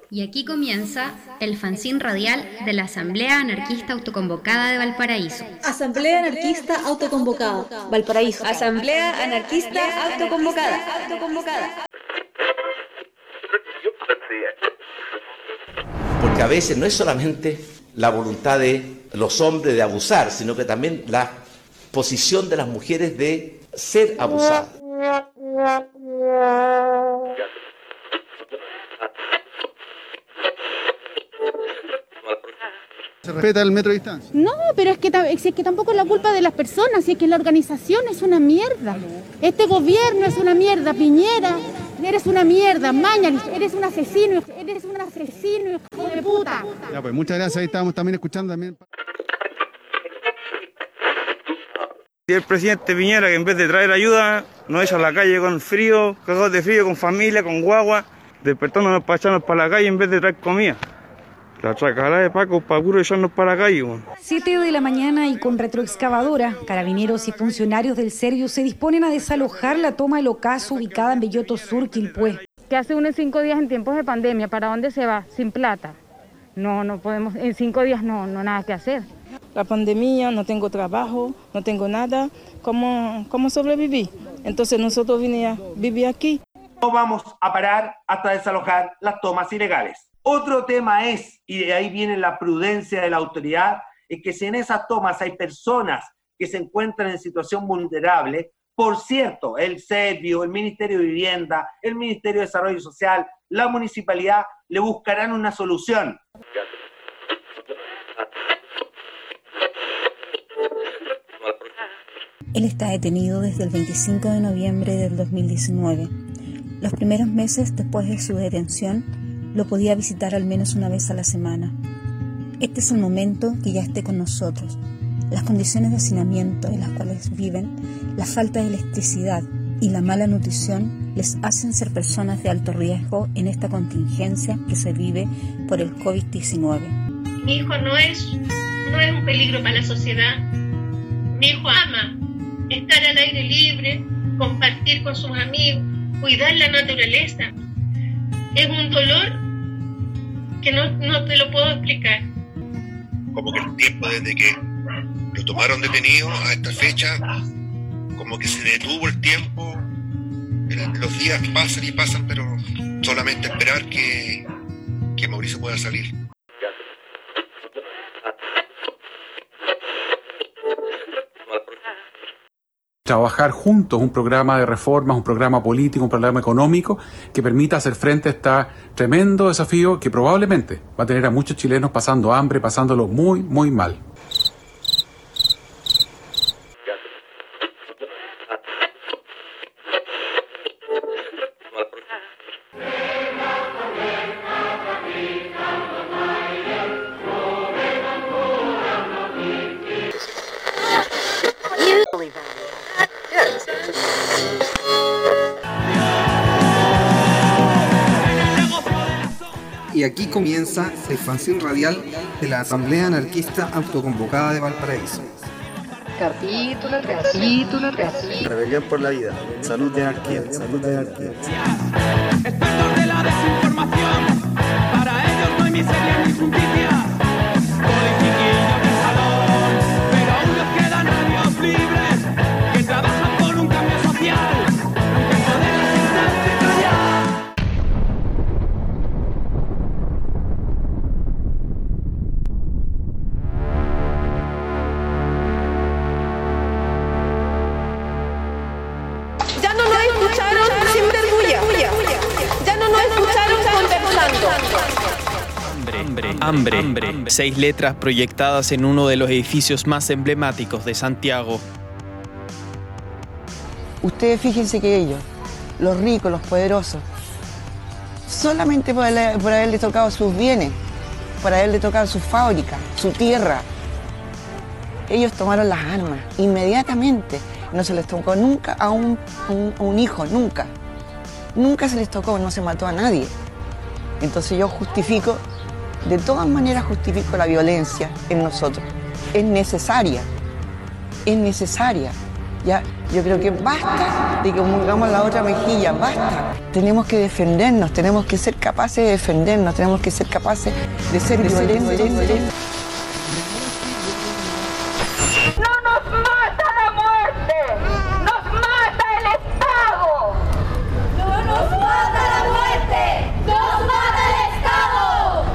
Y aquí comienza el fanzín radial de la Asamblea Anarquista Autoconvocada de Valparaíso. Asamblea Anarquista Autoconvocada, Valparaíso. Asamblea Anarquista Autoconvocada. Porque a veces no es solamente la voluntad de los hombres de abusar, sino que también la posición de las mujeres de ser abusadas. ¿Se respeta el metro de distancia? No, pero es que tampoco es la culpa de las personas, si es que la organización es una mierda. Este gobierno es una mierda, Piñera, eres una mierda, Mañalich, eres un asesino, hijo de puta. Ya, pues muchas gracias, ahí estábamos también escuchando también. Y el presidente Piñera, que en vez de traer ayuda, nos echa a la calle con frío, cagados de frío, con familia, con guagua, despertándonos para echarnos para la calle en vez de traer comida. La tracalada de Paco para puro echarnos para la calle. 7 de la mañana y con retroexcavadora, carabineros y funcionarios del Serviu se disponen a desalojar la toma del ocaso ubicada en Belloto Sur, Quilpué. Que hace unos 5 días en tiempos de pandemia, ¿para dónde se va? Sin plata. No podemos, en 5 días no nada que hacer. La pandemia, no tengo trabajo, no tengo nada, ¿cómo sobreviví? Entonces nosotros viví aquí. No vamos a parar hasta desalojar las tomas ilegales. Otro tema es, y de ahí viene la prudencia de la autoridad, es que si en esas tomas hay personas que se encuentran en situación vulnerable, por cierto, el Serviu, el Ministerio de Vivienda, el Ministerio de Desarrollo Social, la municipalidad, le buscarán una solución. Él está detenido desde el 25 de noviembre del 2019. Los primeros meses después de su detención, lo podía visitar al menos una vez a la semana. Este es el momento que ya esté con nosotros. Las condiciones de hacinamiento en las cuales viven, la falta de electricidad y la mala nutrición les hacen ser personas de alto riesgo en esta contingencia que se vive por el COVID-19. Mi hijo no es un peligro para la sociedad. Mi hijo ama estar al aire libre, compartir con sus amigos, cuidar la naturaleza. Es un dolor que no te lo puedo explicar. Como que el tiempo desde que lo tomaron detenido a esta fecha, como que se detuvo el tiempo. Los días pasan y pasan, pero solamente esperar que Mauricio pueda salir. Trabajar juntos un programa de reformas, un programa político, un programa económico que permita hacer frente a este tremendo desafío que probablemente va a tener a muchos chilenos pasando hambre, pasándolo muy, muy mal. Y aquí comienza el fanzín radial de la Asamblea Anarquista Autoconvocada de Valparaíso. Capítulo. Rebelión por la vida. Salud de anarquía. Expertos de la desinformación. Para ellos no hay miseria ni justicia. Politiquillos de salón. Pero aún nos quedan radios libres que trabajan por un cambio social. Aunque el poder les intente callar. Hambre. 6 letras proyectadas en uno de los edificios más emblemáticos de Santiago. Ustedes fíjense que ellos, los ricos, los poderosos, solamente por haberle tocado sus bienes, por haberle tocado su fábrica, su tierra, ellos tomaron las armas inmediatamente. No se les tocó nunca a un hijo, nunca. Nunca se les tocó, no se mató a nadie. Entonces yo justifico, de todas maneras justifico la violencia en nosotros. Es necesaria. Ya, yo creo que basta de que pongamos la otra mejilla, basta. Tenemos que defendernos, tenemos que ser capaces de defendernos, tenemos que ser capaces de ser violentos. ¡No nos mata la muerte! ¡Nos mata el Estado! ¡No nos mata la muerte! ¡Nos mata el Estado!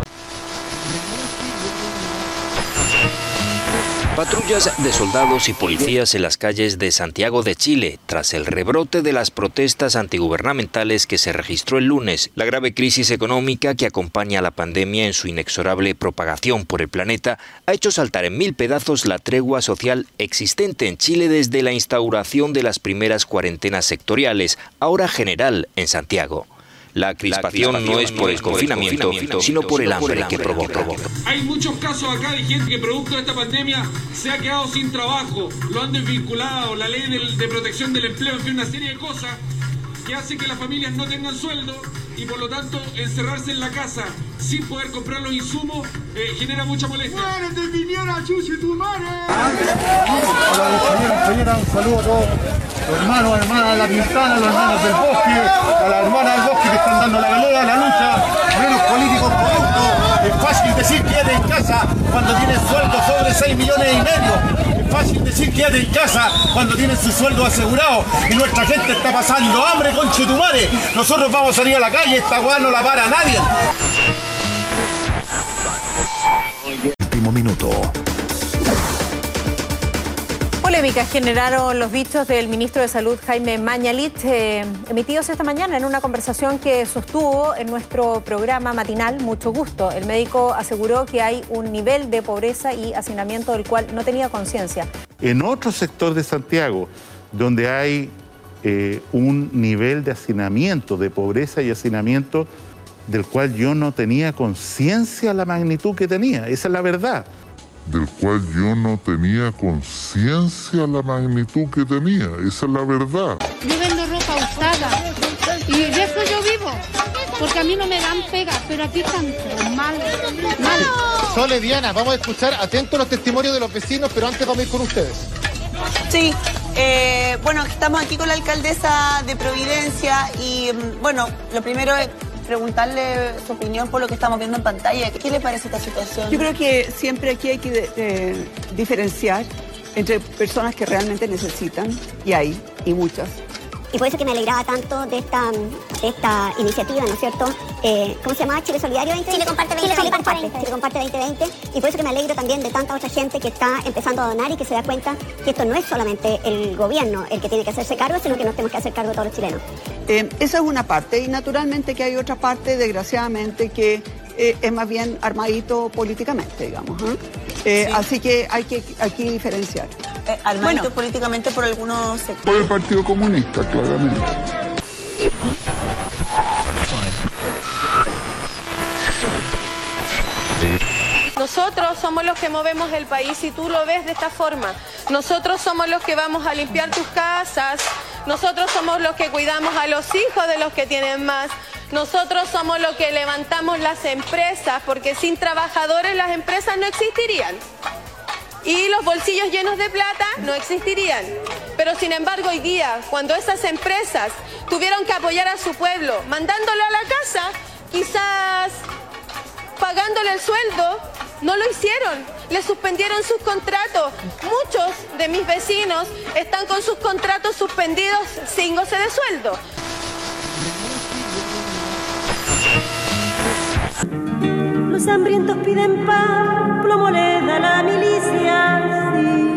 Patrullas de soldados y policías en las calles de Santiago de Chile, tras el rebrote de las protestas antigubernamentales que se registró el lunes. La grave crisis económica que acompaña a la pandemia en su inexorable propagación por el planeta ha hecho saltar en 1000 pedazos la tregua social existente en Chile desde la instauración de las primeras cuarentenas sectoriales, ahora general en Santiago. La crispación no es por el confinamiento, sino por el hambre que provoca. Hay muchos casos acá de gente que producto de esta pandemia se ha quedado sin trabajo, lo han desvinculado, la ley de protección del empleo, en fin, una serie de cosas que hacen que las familias no tengan sueldo y por lo tanto encerrarse en la casa sin poder comprar los insumos genera mucha molestia. ¡Muérete, Piñera, chuche tu madre! Hola, un saludo a todos los hermanos, hermanas de la Pintana, los hermanos del bosque, a las hermanas del bosque que están dando la pelea, la lucha, menos políticos corruptos. Es fácil decir quédate en casa cuando tienes sueldo sobre 6,5 millones. Es fácil decir quédate en casa cuando tienes su sueldo asegurado y nuestra gente está pasando hambre, conchetumare. Nosotros vamos a salir a la calle, esta weá no la para nadie. Último minuto. Polémicas generaron los dichos del ministro de Salud, Jaime Mañalich, emitidos esta mañana en una conversación que sostuvo en nuestro programa matinal Mucho Gusto. El médico aseguró que hay un nivel de pobreza y hacinamiento del cual no tenía conciencia. En otro sector de Santiago, donde hay un nivel de hacinamiento, de pobreza y hacinamiento, del cual yo no tenía conciencia la magnitud que tenía. Esa es la verdad. Del cual yo no tenía conciencia la magnitud que tenía. Esa es la verdad. Yo vendo ropa usada y de eso yo vivo, porque a mí no me dan pega, pero aquí están mal. Sole, Diana, vamos a escuchar atentos los testimonios de los vecinos, pero antes vamos a ir con ustedes. Sí, bueno, estamos aquí con la alcaldesa de Providencia y bueno, lo primero es preguntarle su opinión por lo que estamos viendo en pantalla. ¿Qué le parece esta situación? Yo creo que siempre aquí hay que diferenciar entre personas que realmente necesitan, y hay, y muchas. Y por eso que me alegraba tanto de esta iniciativa, ¿no es cierto? ¿Cómo se llama? Chile Solidario 2020. Chile Comparte 2020. Y por eso que me alegro también de tanta otra gente que está empezando a donar y que se da cuenta que esto no es solamente el gobierno el que tiene que hacerse cargo, sino que nos tenemos que hacer cargo todos los chilenos. Esa es una parte, y naturalmente que hay otra parte, desgraciadamente, que es más bien armadito políticamente, digamos. Sí. Así que hay que diferenciar. Armadito políticamente por algunos sectores. Por el Partido Comunista, claramente. Nosotros somos los que movemos el país y tú lo ves de esta forma. Nosotros somos los que vamos a limpiar tus casas. Nosotros somos los que cuidamos a los hijos de los que tienen más. Nosotros somos los que levantamos las empresas, porque sin trabajadores las empresas no existirían. Y los bolsillos llenos de plata no existirían. Pero sin embargo hoy día, cuando esas empresas tuvieron que apoyar a su pueblo, mandándolo a la casa, quizás pagándole el sueldo, no lo hicieron. Le suspendieron sus contratos. Muchos de mis vecinos están con sus contratos suspendidos sin goce de sueldo. Los hambrientos piden pan, plomo le da la milicia, sí.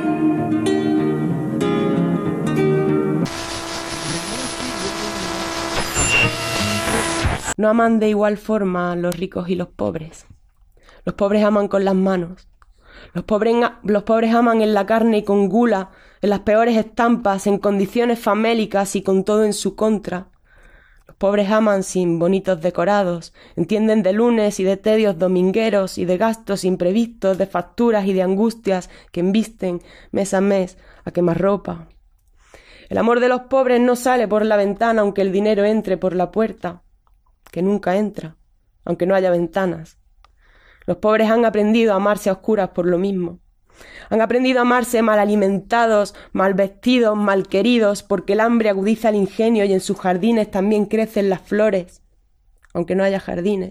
No aman de igual forma los ricos y los pobres. Los pobres aman con las manos. Los pobres aman en la carne y con gula, en las peores estampas, en condiciones famélicas y con todo en su contra. Los pobres aman sin bonitos decorados, entienden de lunes y de tedios domingueros y de gastos imprevistos, de facturas y de angustias que embisten mes a mes a quemarropa. El amor de los pobres no sale por la ventana aunque el dinero entre por la puerta, que nunca entra, aunque no haya ventanas. Los pobres han aprendido a amarse a oscuras por lo mismo. Han aprendido a amarse mal alimentados, mal vestidos, mal queridos, porque el hambre agudiza el ingenio y en sus jardines también crecen las flores, aunque no haya jardines.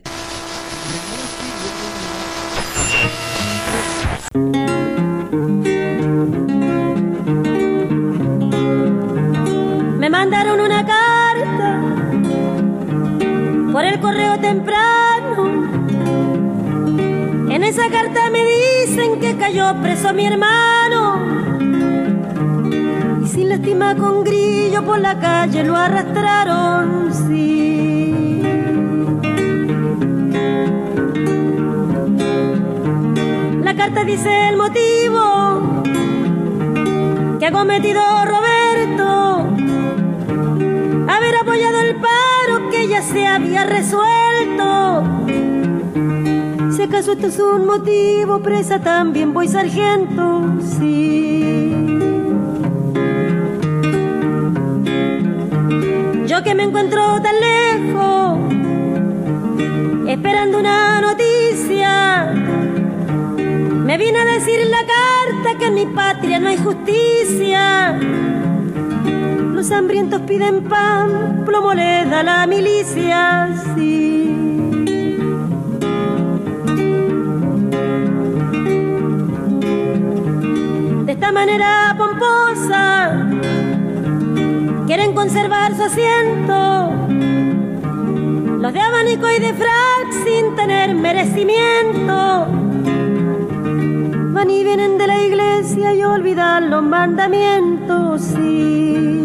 Me mandaron una carta por el correo temprano. En esa carta me dicen que cayó preso mi hermano y sin lástima con grillo por la calle lo arrastraron, sí. La carta dice el motivo que ha cometido Roberto, haber apoyado el paro que ya se había resuelto. Si acaso esto es un motivo, presa también voy, sargento, sí. Yo que me encuentro tan lejos, esperando una noticia, me vine a decir en la carta que en mi patria no hay justicia. Los hambrientos piden pan, plomo le da la milicia, sí. De esta manera pomposa quieren conservar su asiento los de abanico y de frac sin tener merecimiento. Van y vienen de la iglesia y olvidan los mandamientos, sí.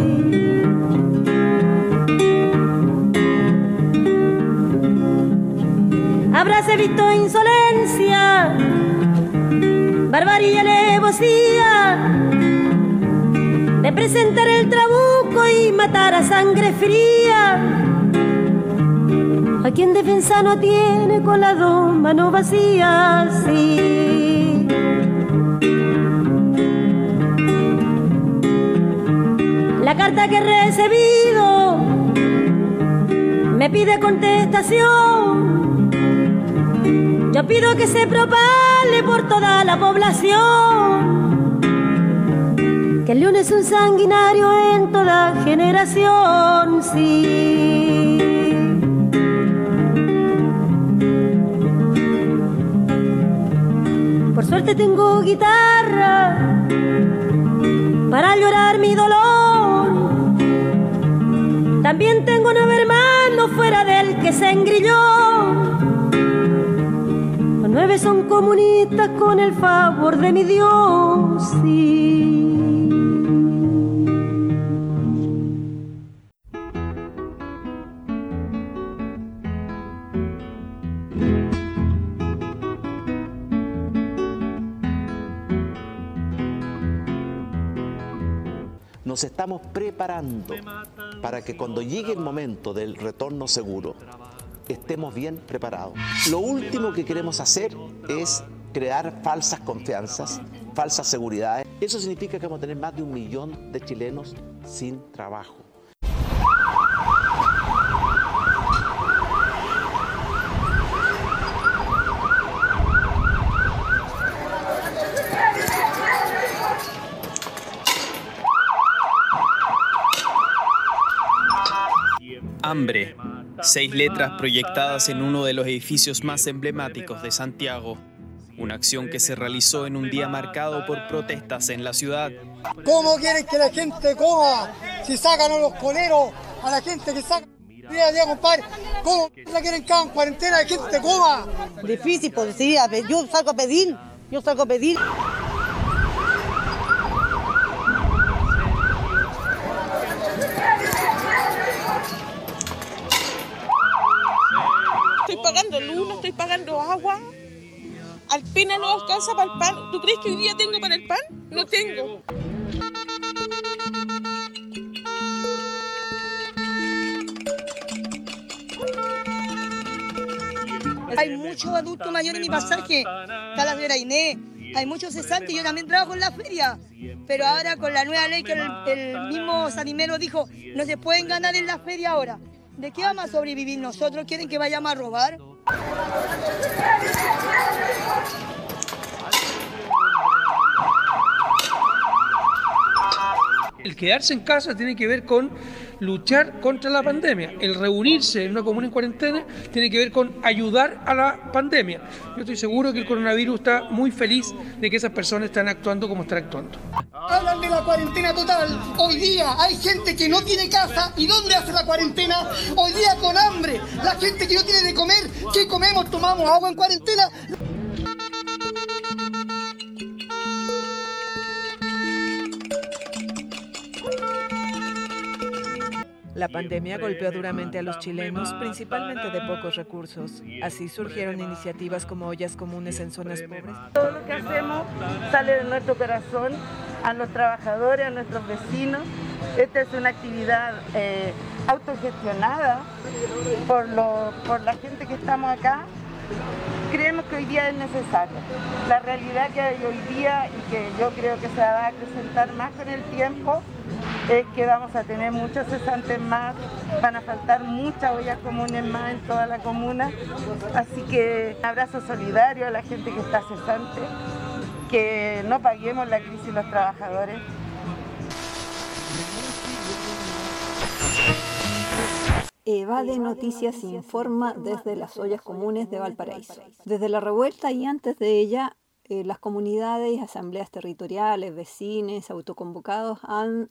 Habráse visto insolencia, barbarie y alevosía de presentar el trabuco y matar a sangre fría a quien defensa no tiene con las dos manos vacías, sí. La carta que he recibido me pide contestación. Yo pido que se propague por toda la población que el león es un sanguinario en toda generación, sí. Por suerte tengo guitarra para llorar mi dolor. También tengo 9 hermanos fuera del que se engrilló. Los 9 son comunistas con el favor de mi Dios, sí. Nos estamos preparando para que cuando llegue el momento del retorno seguro estemos bien preparados. Lo último que queremos hacer es crear falsas confianzas, falsas seguridades. Eso significa que vamos a tener más de 1 millón de chilenos sin trabajo. Hambre. 6 letras proyectadas en uno de los edificios más emblemáticos de Santiago. Una acción que se realizó en un día marcado por protestas en la ciudad. ¿Cómo quieren que la gente coma? Si sacan a los coleros, a la gente que saca... Mira, compadre, ¿cómo la quieren cada en cuarentena? La gente coma. Difícil, porque sí, yo salgo a pedir. Estoy pagando luz, no estoy pagando agua. Alpena no alcanza para el pan. ¿Tú crees que hoy día tengo para el pan? No tengo. Hay muchos adultos mayores en mi pasaje. Está la señora Inés. Hay muchos cesantes. Yo también trabajo en la feria. Pero ahora con la nueva ley que el mismo Sanimero dijo, no se pueden ganar en la feria ahora. ¿De qué vamos a sobrevivir nosotros? ¿Quieren que vayamos a robar? El quedarse en casa tiene que ver con luchar contra la pandemia. El reunirse en una comuna en cuarentena tiene que ver con ayudar a la pandemia. Yo estoy seguro que el coronavirus está muy feliz de que esas personas están actuando como están actuando. Hablan de la cuarentena total. Hoy día hay gente que no tiene casa. ¿Y dónde hace la cuarentena? Hoy día con hambre. La gente que no tiene de comer. ¿Qué comemos? ¿Tomamos agua en cuarentena? La pandemia golpeó duramente a los chilenos, principalmente de pocos recursos. Así surgieron iniciativas como ollas comunes en zonas pobres. Todo lo que hacemos sale de nuestro corazón, a los trabajadores, a nuestros vecinos. Esta es una actividad autogestionada por la gente que estamos acá. Creemos que hoy día es necesario. La realidad que hay hoy día y que yo creo que se va a acrecentar más con el tiempo es que vamos a tener muchos cesantes más, van a faltar muchas ollas comunes más en toda la comuna. Así que un abrazo solidario a la gente que está cesante, que no paguemos la crisis los trabajadores. EVADE Noticias informa desde las ollas comunes de Valparaíso. Desde la revuelta y antes de ella, las comunidades, asambleas territoriales, vecinos, autoconvocados han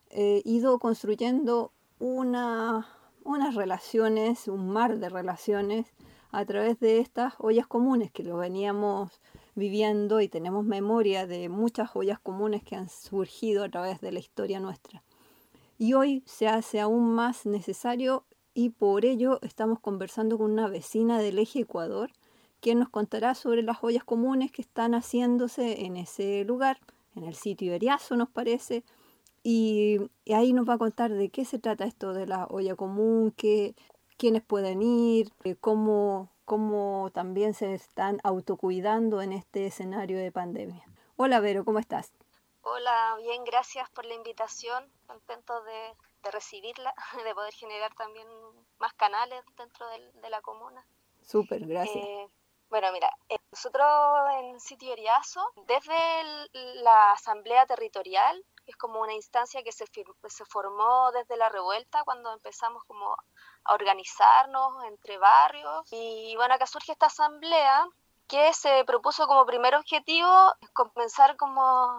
ido construyendo unas relaciones, un mar de relaciones a través de estas ollas comunes que lo veníamos viviendo y tenemos memoria de muchas ollas comunes que han surgido a través de la historia nuestra. Y hoy se hace aún más necesario y por ello estamos conversando con una vecina del Eje Ecuador, quien nos contará sobre las ollas comunes que están haciéndose en ese lugar, en el sitio Eriazo nos parece, y ahí nos va a contar de qué se trata esto de la olla común, quiénes pueden ir, cómo también se están autocuidando en este escenario de pandemia. Hola Vero, ¿cómo estás? Hola, bien, gracias por la invitación, contento de recibirla, de poder generar también más canales dentro de la comuna. Súper, gracias. Bueno, mira, nosotros en Sitio Eriazo, desde la Asamblea Territorial, que es como una instancia que se formó desde la revuelta, cuando empezamos como a organizarnos entre barrios, y bueno, acá surge esta asamblea que se propuso como primer objetivo comenzar como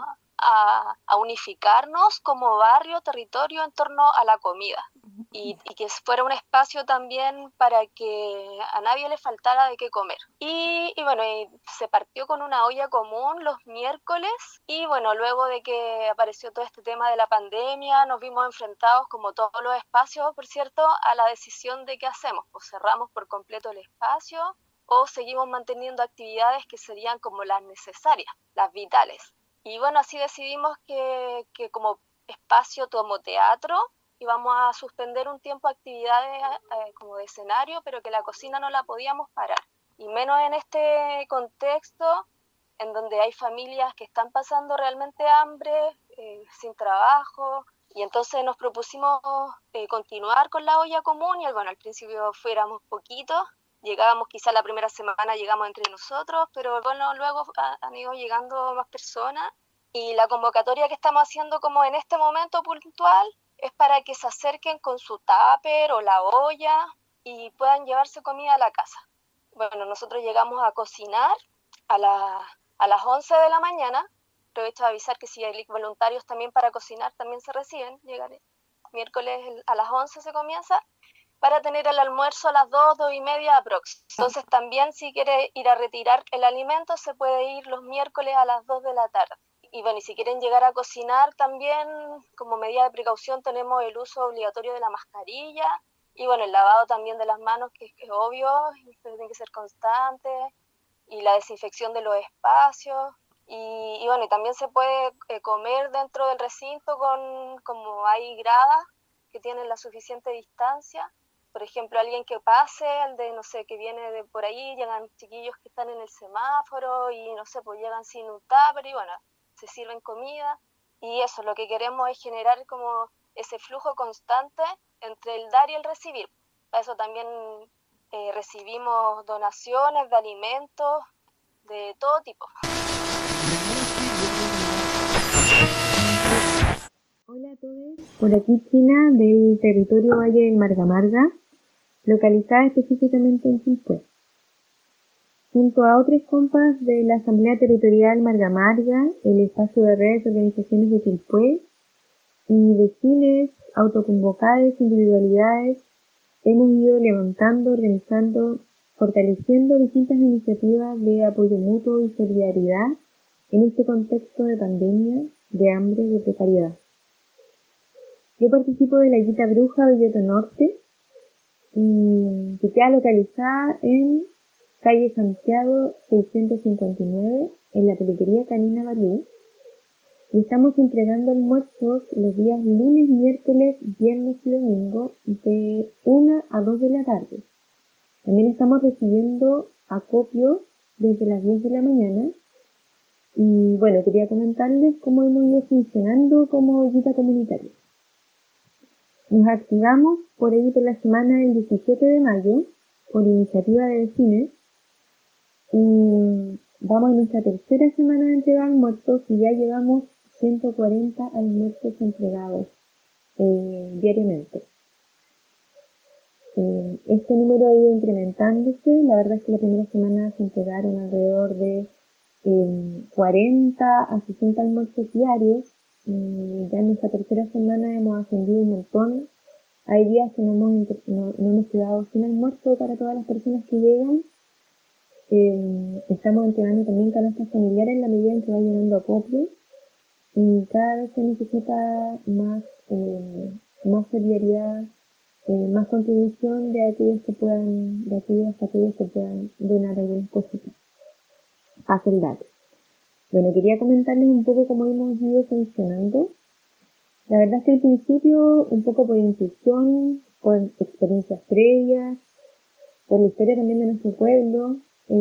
a unificarnos como barrio, territorio en torno a la comida y que fuera un espacio también para que a nadie le faltara de qué comer. Y bueno, se partió con una olla común los miércoles y bueno, luego de que apareció todo este tema de la pandemia, nos vimos enfrentados como todos los espacios, por cierto, a la decisión de qué hacemos, pues cerramos por completo el espacio o seguimos manteniendo actividades que serían como las necesarias, las vitales. Y bueno, así decidimos que como espacio como teatro íbamos a suspender un tiempo actividades como de escenario, pero que la cocina no la podíamos parar. Y menos en este contexto en donde hay familias que están pasando realmente hambre, sin trabajo. Y entonces nos propusimos continuar con la olla común y bueno, al principio fuéramos poquitos. Llegábamos, quizá la primera semana llegamos entre nosotros, pero bueno, luego han ido llegando más personas y la convocatoria que estamos haciendo como en este momento puntual es para que se acerquen con su tupper o la olla y puedan llevarse comida a la casa. Bueno, nosotros llegamos a cocinar a las 11 de la mañana. Aprovecho de avisar que si hay voluntarios también para cocinar, también se reciben. Llegaré miércoles a las 11 se comienza, para tener el almuerzo a las 2:30 aprox. Entonces también si quiere ir a retirar el alimento se puede ir los miércoles a las 2 de la tarde. Y bueno, y si quieren llegar a cocinar también, como medida de precaución tenemos el uso obligatorio de la mascarilla y bueno, el lavado también de las manos, que es obvio, tiene que ser constante, y la desinfección de los espacios. Y bueno, y también se puede comer dentro del recinto como hay gradas que tienen la suficiente distancia. Por ejemplo, alguien que pase, el de, no sé, que viene de por ahí, llegan chiquillos que están en el semáforo y, no sé, pues llegan sin un tupper y, bueno, se sirven comida. Y eso, lo que queremos es generar como ese flujo constante entre el dar y el recibir. Para eso también recibimos donaciones de alimentos de todo tipo. Hola a todos, por aquí China del territorio Valle del Marga, localizada específicamente en Quilpué. Junto a otros compas de la Asamblea Territorial Marga, el espacio de redes de organizaciones de Quilpué, y vecinos, autoconvocadas, individualidades, hemos ido levantando, organizando, fortaleciendo distintas iniciativas de apoyo mutuo y solidaridad en este contexto de pandemia, de hambre y de precariedad. Yo participo de la Guita Bruja Belloto Norte, que queda localizada en calle Santiago 659, en la peluquería Canina Balú, y estamos entregando almuerzos los días lunes, miércoles, viernes y domingo de 1 a 2 de la tarde. También estamos recibiendo acopio desde las 10 de la mañana. Y bueno, quería comentarles cómo hemos ido funcionando como guita comunitaria. Nos activamos por ahí por la semana del 17 de mayo, por iniciativa de vecinos, y vamos en nuestra tercera semana de entregar almuerzos y ya llevamos 140 almuerzos entregados diariamente. Este número ha ido incrementándose. La verdad es que la primera semana se entregaron alrededor de 40 a 60 almuerzos diarios. Ya en nuestra tercera semana hemos ascendido un montón. Hay días que no hemos quedado sin almuerzo para todas las personas que llegan. Estamos entregando también canastas familiares en la medida en que va llegando acopio. Y cada vez se necesita más solidaridad, más contribución de aquellos que puedan donar algunas cositas a soldados. Bueno, quería comentarles un poco cómo hemos ido funcionando. La verdad es que al principio, un poco por intuición, por experiencias previas, por la historia también de nuestro pueblo,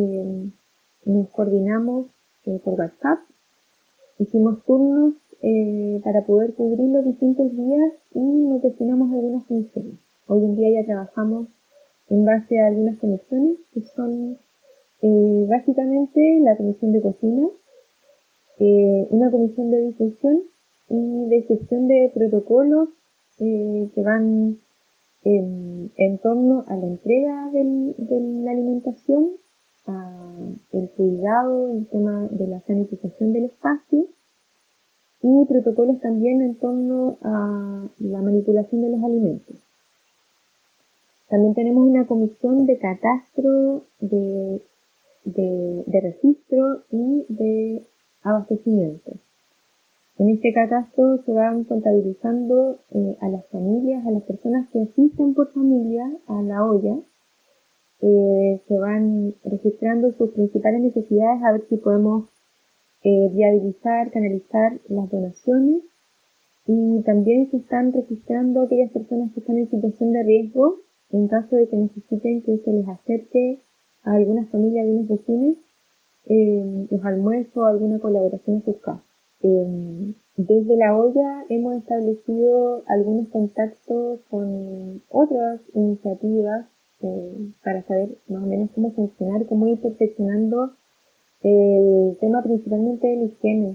nos coordinamos por WhatsApp, hicimos turnos para poder cubrir los distintos días y nos destinamos a algunas comisiones. Hoy en día ya trabajamos en base a algunas comisiones que son básicamente la comisión de cocina, una comisión de difusión y de gestión de protocolos que van en torno a la entrega de la alimentación, el cuidado, el tema de la sanitización del espacio y protocolos también en torno a la manipulación de los alimentos. También tenemos una comisión de catastro, de registro y de abastecimiento. En este catastro se van contabilizando a las familias, a las personas que asisten por familia a la olla. Se van registrando sus principales necesidades a ver si podemos viabilizar, canalizar las donaciones, y también se están registrando aquellas personas que están en situación de riesgo en caso de que necesiten que se les acerque a algunas familias, a algunos vecinos, los almuerzos o alguna colaboración a sus casas. Desde la olla hemos establecido algunos contactos con otras iniciativas para saber más o menos cómo funcionar, cómo ir perfeccionando el tema principalmente de la higiene,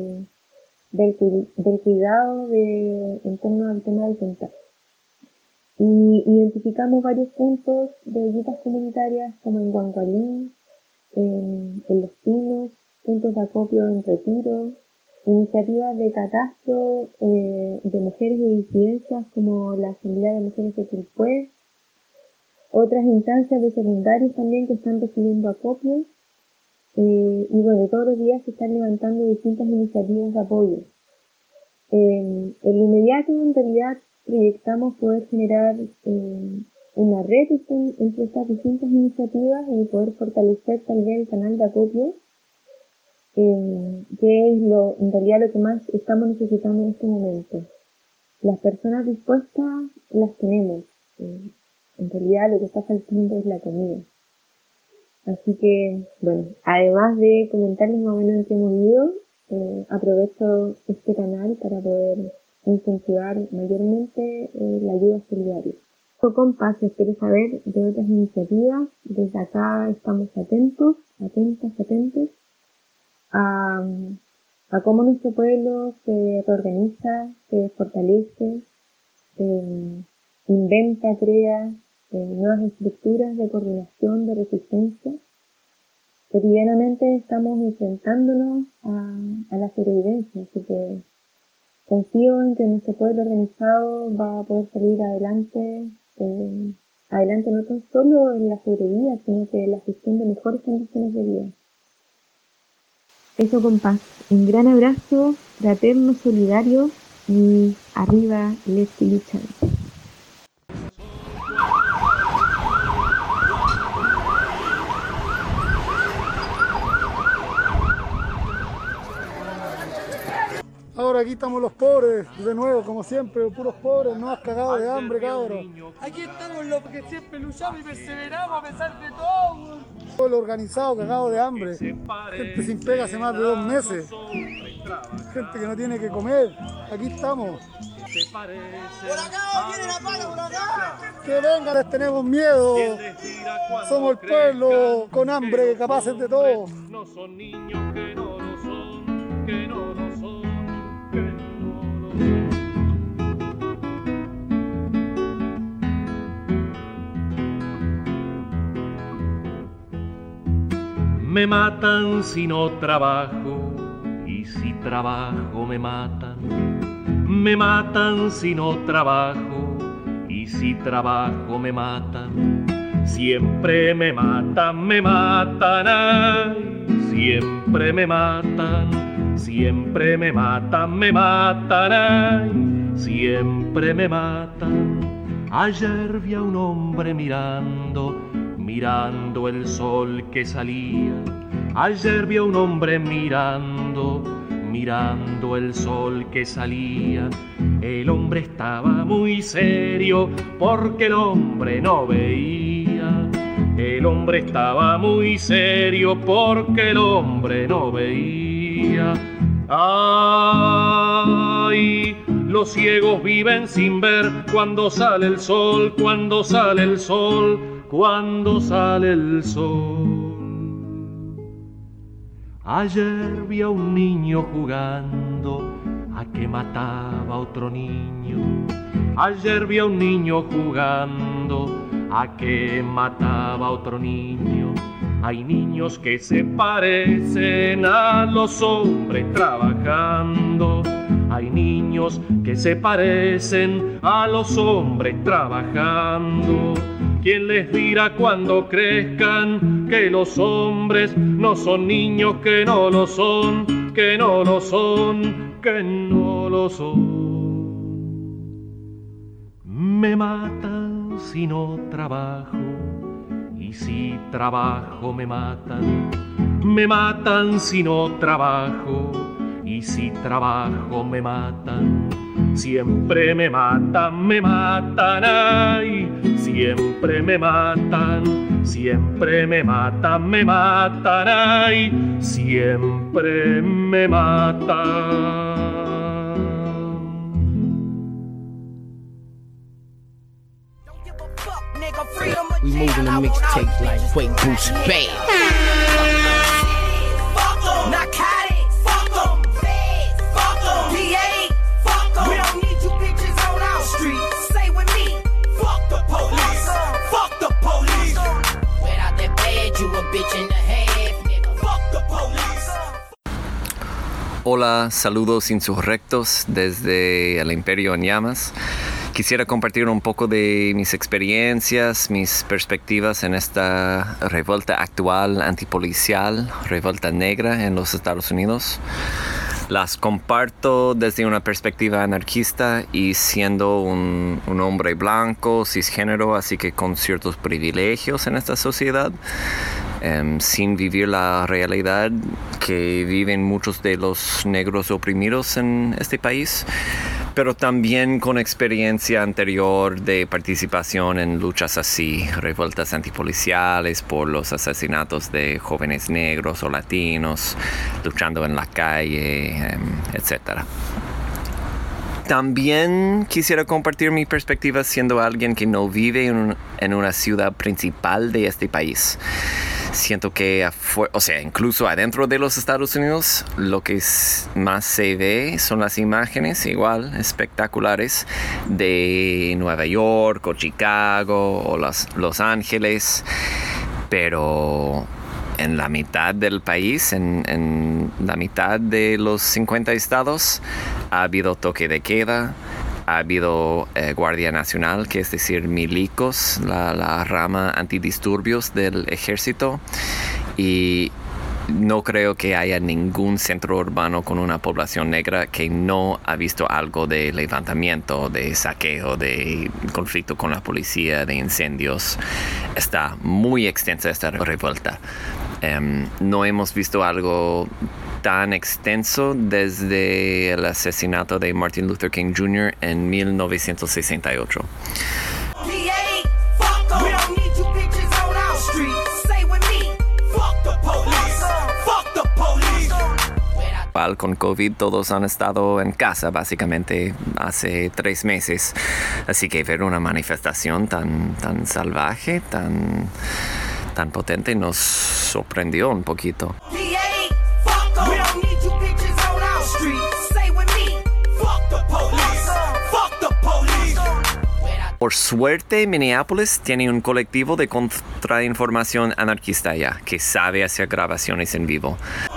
del cuidado en torno al tema del contacto. Y identificamos varios puntos de ollitas comunitarias como en Huancualín, en Los Pinos, puntos de acopio en Retiro, iniciativas de catastro de mujeres y disidencias como la Asamblea de Mujeres de Quilpué, otras instancias de secundarios también que están recibiendo acopio, y bueno, todos los días se están levantando distintas iniciativas de apoyo. En lo inmediato, en realidad, proyectamos poder generar una red entre estas distintas iniciativas y poder fortalecer también el canal de acopio, que es en realidad lo que más estamos necesitando en este momento. Las personas dispuestas las tenemos. En realidad lo que está faltando es la comida. Así que, bueno, además de comentarles más o menos en qué hemos ido, aprovecho este canal para poder incentivar mayormente la ayuda solidaria. Compas, espero saber de otras iniciativas. Desde acá estamos atentos a a cómo nuestro pueblo se reorganiza, se fortalece, inventa, crea nuevas estructuras de coordinación, de resistencia. Cotidianamente estamos enfrentándonos a la sobrevivencia, así que confío en que nuestro pueblo organizado va a poder salir adelante, adelante no tan solo en la sobrevida, sino que en la gestión de mejores condiciones de vida. Eso con paz. Un gran abrazo, fraterno, solidario y arriba, Leslie luchando. Ahora aquí estamos los pobres, de nuevo, como siempre, puros pobres, no has cagado de hambre, cabrón. Aquí estamos los que siempre luchamos y perseveramos a pesar de todo. Pueblo organizado, cagado de hambre, gente sin pega hace más de 2 meses, gente que no tiene que comer, aquí estamos. ¡Por acá viene la pala, por acá! Que venga, les tenemos miedo, somos el pueblo con hambre, capaces de todo. No son niños que no lo son, que no lo son. Me matan si no trabajo, y si trabajo me matan. Me matan si no trabajo, y si trabajo me matan. Siempre me matan, ay, siempre me matan. Siempre me matan, ay, siempre me matan. Ayer vi a un hombre mirando el sol que salía. Ayer vi a un hombre mirando el sol que salía. El hombre estaba muy serio porque el hombre no veía. El hombre estaba muy serio porque el hombre no veía. Ay, los ciegos viven sin ver cuando sale el sol, cuando sale el sol, cuando sale el sol. Ayer vi a un niño jugando a que mataba a otro niño. Ayer vi a un niño jugando a que mataba a otro niño. Hay niños que se parecen a los hombres trabajando. Hay niños que se parecen a los hombres trabajando. ¿Quién les dirá cuando crezcan que los hombres no son niños, que no lo son, que no lo son, que no lo son? Me matan si no trabajo, y si trabajo me matan. Me matan si no trabajo, y si trabajo me matan. Siempre me matan, ay, siempre me matan. Siempre me matan, ay, siempre me matan. We moving the mixtape like Quake Bruce Bay. Narcotics, fuck them. Fuck them. DA, fuck them. We don't need you bitches on our street. Say with me, fuck the police. Fuck the police. Without that badge, you a bitch in the head, nigga. Fuck the police. Hola, saludos insurrectos desde el Imperio en Llamas. Quisiera compartir un poco de mis experiencias, mis perspectivas en esta revuelta actual antipolicial, revuelta negra en los Estados Unidos. Las comparto desde una perspectiva anarquista y siendo un hombre blanco, cisgénero, así que con ciertos privilegios en esta sociedad, sin vivir la realidad que viven muchos de los negros oprimidos en este país, pero también con experiencia anterior de participación en luchas así, revueltas antipoliciales por los asesinatos de jóvenes negros o latinos, luchando en la calle, etc. También quisiera compartir mi perspectiva siendo alguien que no vive en una ciudad principal de este país. Siento que, incluso adentro de los Estados Unidos, lo que más se ve son las imágenes, igual, espectaculares, de Nueva York o Chicago o Los Ángeles, pero en la mitad del país, en la mitad de los 50 estados, ha habido toque de queda, ha habido Guardia Nacional, que es decir, milicos, la rama antidisturbios del ejército, y no creo que haya ningún centro urbano con una población negra que no ha visto algo de levantamiento, de saqueo, de conflicto con la policía, de incendios. Está muy extensa esta revuelta. No hemos visto algo tan extenso desde el asesinato de Martin Luther King Jr. en 1968. Con COVID todos han estado en casa básicamente hace 3 meses, así que ver una manifestación tan salvaje, tan potente nos sorprendió un poquito. Por suerte, Minneapolis tiene un colectivo de contrainformación anarquista ya, que sabe hacer grabaciones en vivo.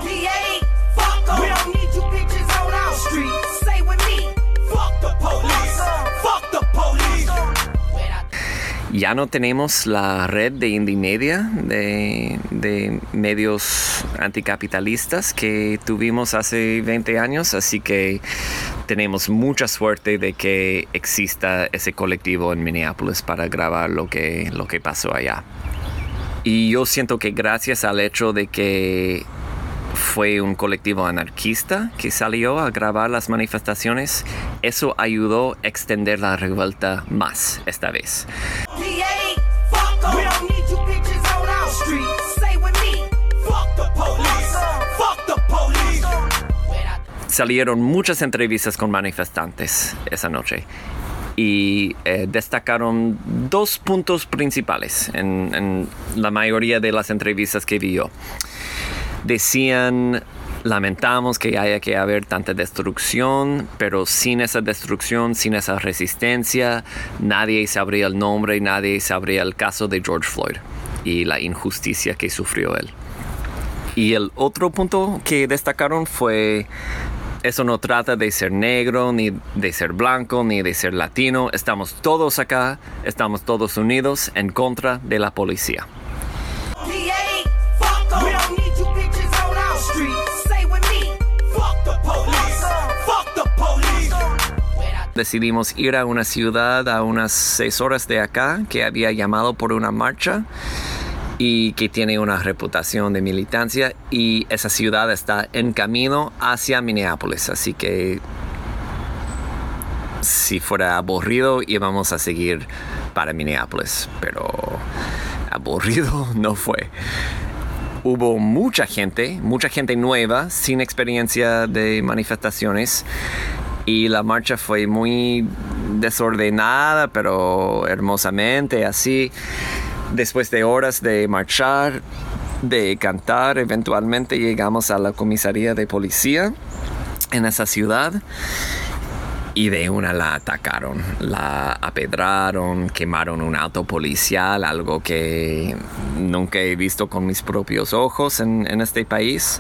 Ya no tenemos la red de Indymedia, de medios anticapitalistas que tuvimos hace 20 años, así que tenemos mucha suerte de que exista ese colectivo en Minneapolis para grabar lo que pasó allá. Y yo siento que gracias al hecho de que fue un colectivo anarquista que salió a grabar las manifestaciones, eso ayudó a extender la revuelta más esta vez. Salieron muchas entrevistas con manifestantes esa noche y destacaron 2 puntos principales en la mayoría de las entrevistas que vi yo. Decían, lamentamos que haya que haber tanta destrucción, pero sin esa destrucción, sin esa resistencia, nadie sabría el nombre, nadie sabría el caso de George Floyd y la injusticia que sufrió él. Y el otro punto que destacaron fue, eso no trata de ser negro, ni de ser blanco, ni de ser latino. Estamos todos acá, estamos todos unidos en contra de la policía. Decidimos ir a una ciudad a unas 6 horas de acá que había llamado por una marcha y que tiene una reputación de militancia, y esa ciudad está en camino hacia Minneapolis, así que si fuera aburrido íbamos a seguir para Minneapolis, pero aburrido no fue. Hubo mucha gente nueva, sin experiencia de manifestaciones, y la marcha fue muy desordenada, pero hermosamente así. Después de horas de marchar, de cantar, eventualmente llegamos a la comisaría de policía en esa ciudad y de una la atacaron, la apedraron, quemaron un auto policial, algo que nunca he visto con mis propios ojos en este país.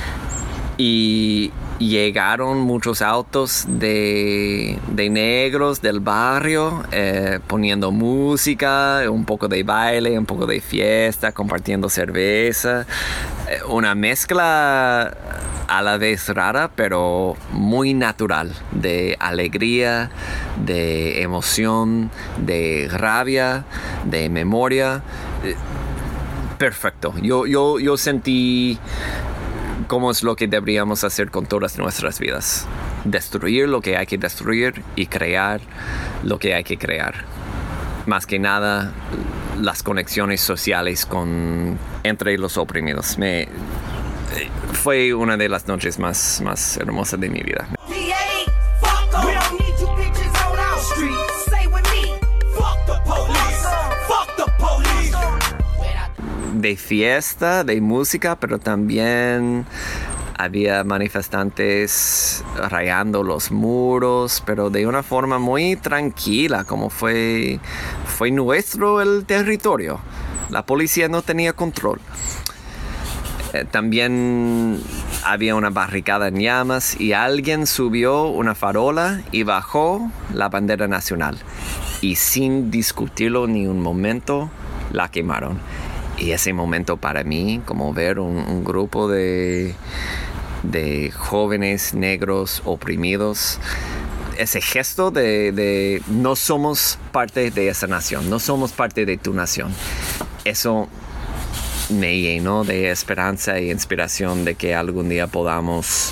Y llegaron muchos autos de negros del barrio poniendo música, un poco de baile, un poco de fiesta, compartiendo cerveza. Una mezcla a la vez rara, pero muy natural, de alegría, de emoción, de rabia, de memoria. Perfecto. Yo sentí cómo es lo que deberíamos hacer con todas nuestras vidas. Destruir lo que hay que destruir y crear lo que hay que crear. Más que nada, las conexiones sociales entre los oprimidos. Fue una de las noches más hermosas de mi vida. de fiesta, de música, pero también había manifestantes rayando los muros, pero de una forma muy tranquila, como fue nuestro el territorio. La policía no tenía control. También había una barricada en llamas y alguien subió una farola y bajó la bandera nacional. Y sin discutirlo ni un momento, la quemaron. Y ese momento para mí, como ver un grupo de jóvenes negros oprimidos, ese gesto de no somos parte de esa nación, no somos parte de tu nación, eso me llenó de esperanza e inspiración de que algún día podamos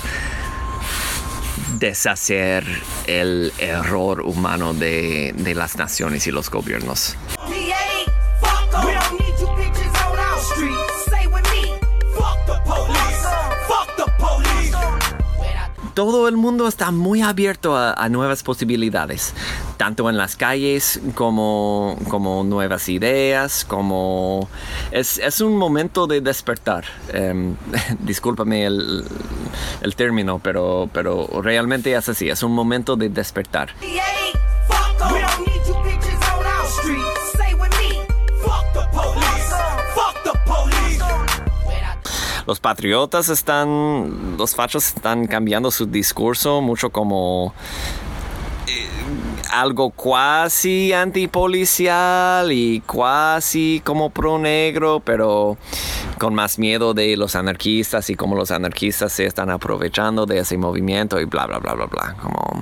deshacer el error humano de las naciones y los gobiernos. Todo el mundo está muy abierto a nuevas posibilidades, tanto en las calles como nuevas ideas, como es un momento de despertar. Discúlpame el término, pero realmente es así, es un momento de despertar. Los patriotas los fachos están cambiando su discurso mucho como algo cuasi antipolicial y cuasi como pro negro, pero con más miedo de los anarquistas y como los anarquistas se están aprovechando de ese movimiento y bla, bla, bla, bla, bla. Como...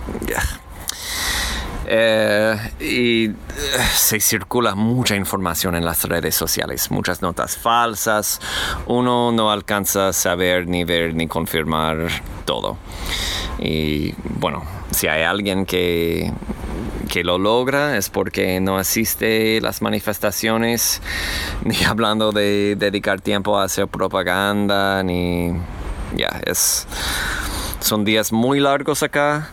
se circula mucha información en las redes sociales, muchas notas falsas, uno no alcanza a saber ni ver ni confirmar todo. Y bueno, si hay alguien que lo logra es porque no asiste a las manifestaciones, ni hablando de dedicar tiempo a hacer propaganda, ni... son días muy largos acá.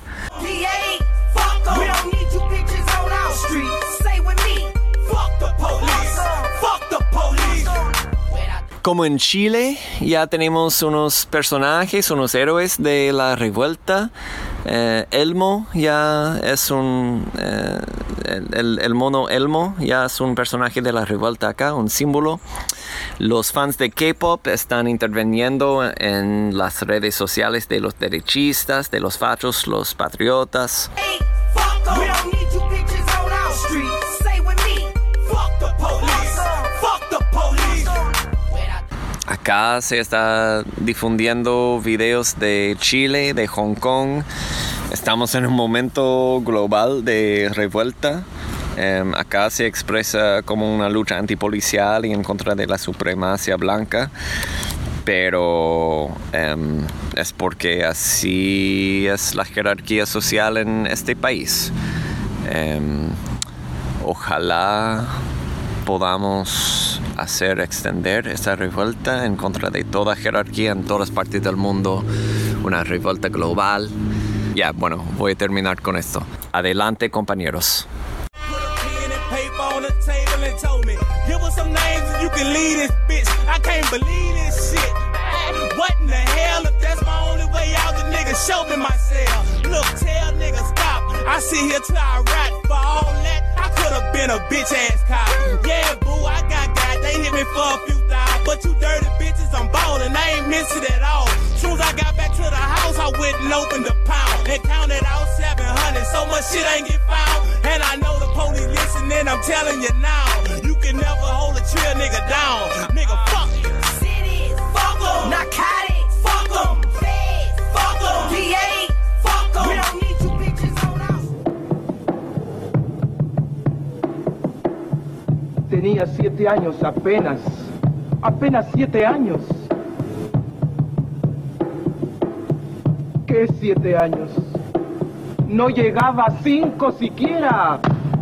Como en Chile, ya tenemos unos personajes, unos héroes de la revuelta. Elmo ya es el mono Elmo ya es un personaje de la revuelta acá, un símbolo. Los fans de K-pop están interviniendo en las redes sociales de los derechistas, de los fachos, los patriotas. Acá se está difundiendo videos de Chile, de Hong Kong. Estamos en un momento global de revuelta. Acá se expresa como una lucha antipolicial y en contra de la supremacía blanca. Pero es porque así es la jerarquía social en este país. Ojalá podamos extender esta revuelta en contra de toda jerarquía en todas partes del mundo, una revuelta global. Bueno, voy a terminar con esto. Adelante, compañeros. I sit here till I rap for all that. I could have been a bitch ass cop. Yeah, boo, I got they hit me for a few thousand. But you dirty bitches, I'm ballin', I ain't miss it at all. Soon as I got back to the house, I went and opened the pound and counted out 700. So much shit ain't get found. And I know the police listening, I'm telling you now. You can never hold a trill nigga down. Nigga, fuck you. Cities, fuck em. Narcotics, fuck em. Feds, fuck em. DA, fuck em. We don't need you bitches on us. Tenía 7 años apenas 7 años. ¿Qué 7 años? No llegaba a 5 siquiera.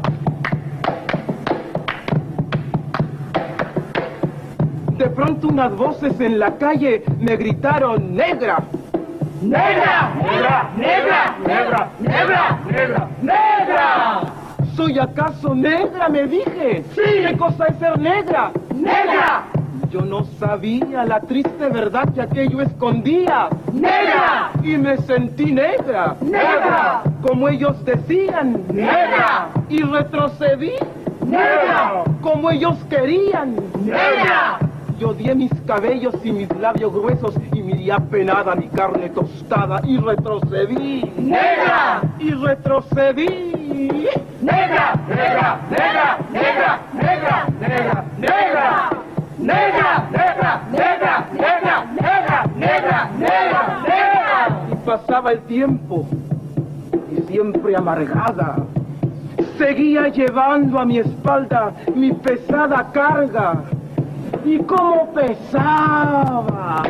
De pronto unas voces en la calle me gritaron negra. ¡Negra! ¡Negra! ¡Negra! ¡Negra! ¡Negra! ¡Negra! ¡Negra! ¿Soy acaso negra? Me dije. Sí. ¿Qué cosa es ser negra? ¡Negra! Yo no sabía la triste verdad que aquello escondía. ¡Negra! Y me sentí negra. ¡Negra! Como ellos decían. ¡Negra! Y retrocedí. ¡Negra! Como ellos querían. ¡Negra! Yo odié mis cabellos y mis labios gruesos y miré apenada mi carne tostada y retrocedí. ¡Negra! Y retrocedí. ¡Negra! ¡Negra! ¡Negra! ¡Negra! ¡Negra! ¡Negra! ¡Negra! ¡Negra! ¡Negra! ¡Negra! ¡Negra! ¡Negra! ¡Negra! ¡Negra! ¡Negra! Y pasaba el tiempo y siempre amargada seguía llevando a mi espalda mi pesada carga. ¡Y cómo pesaba!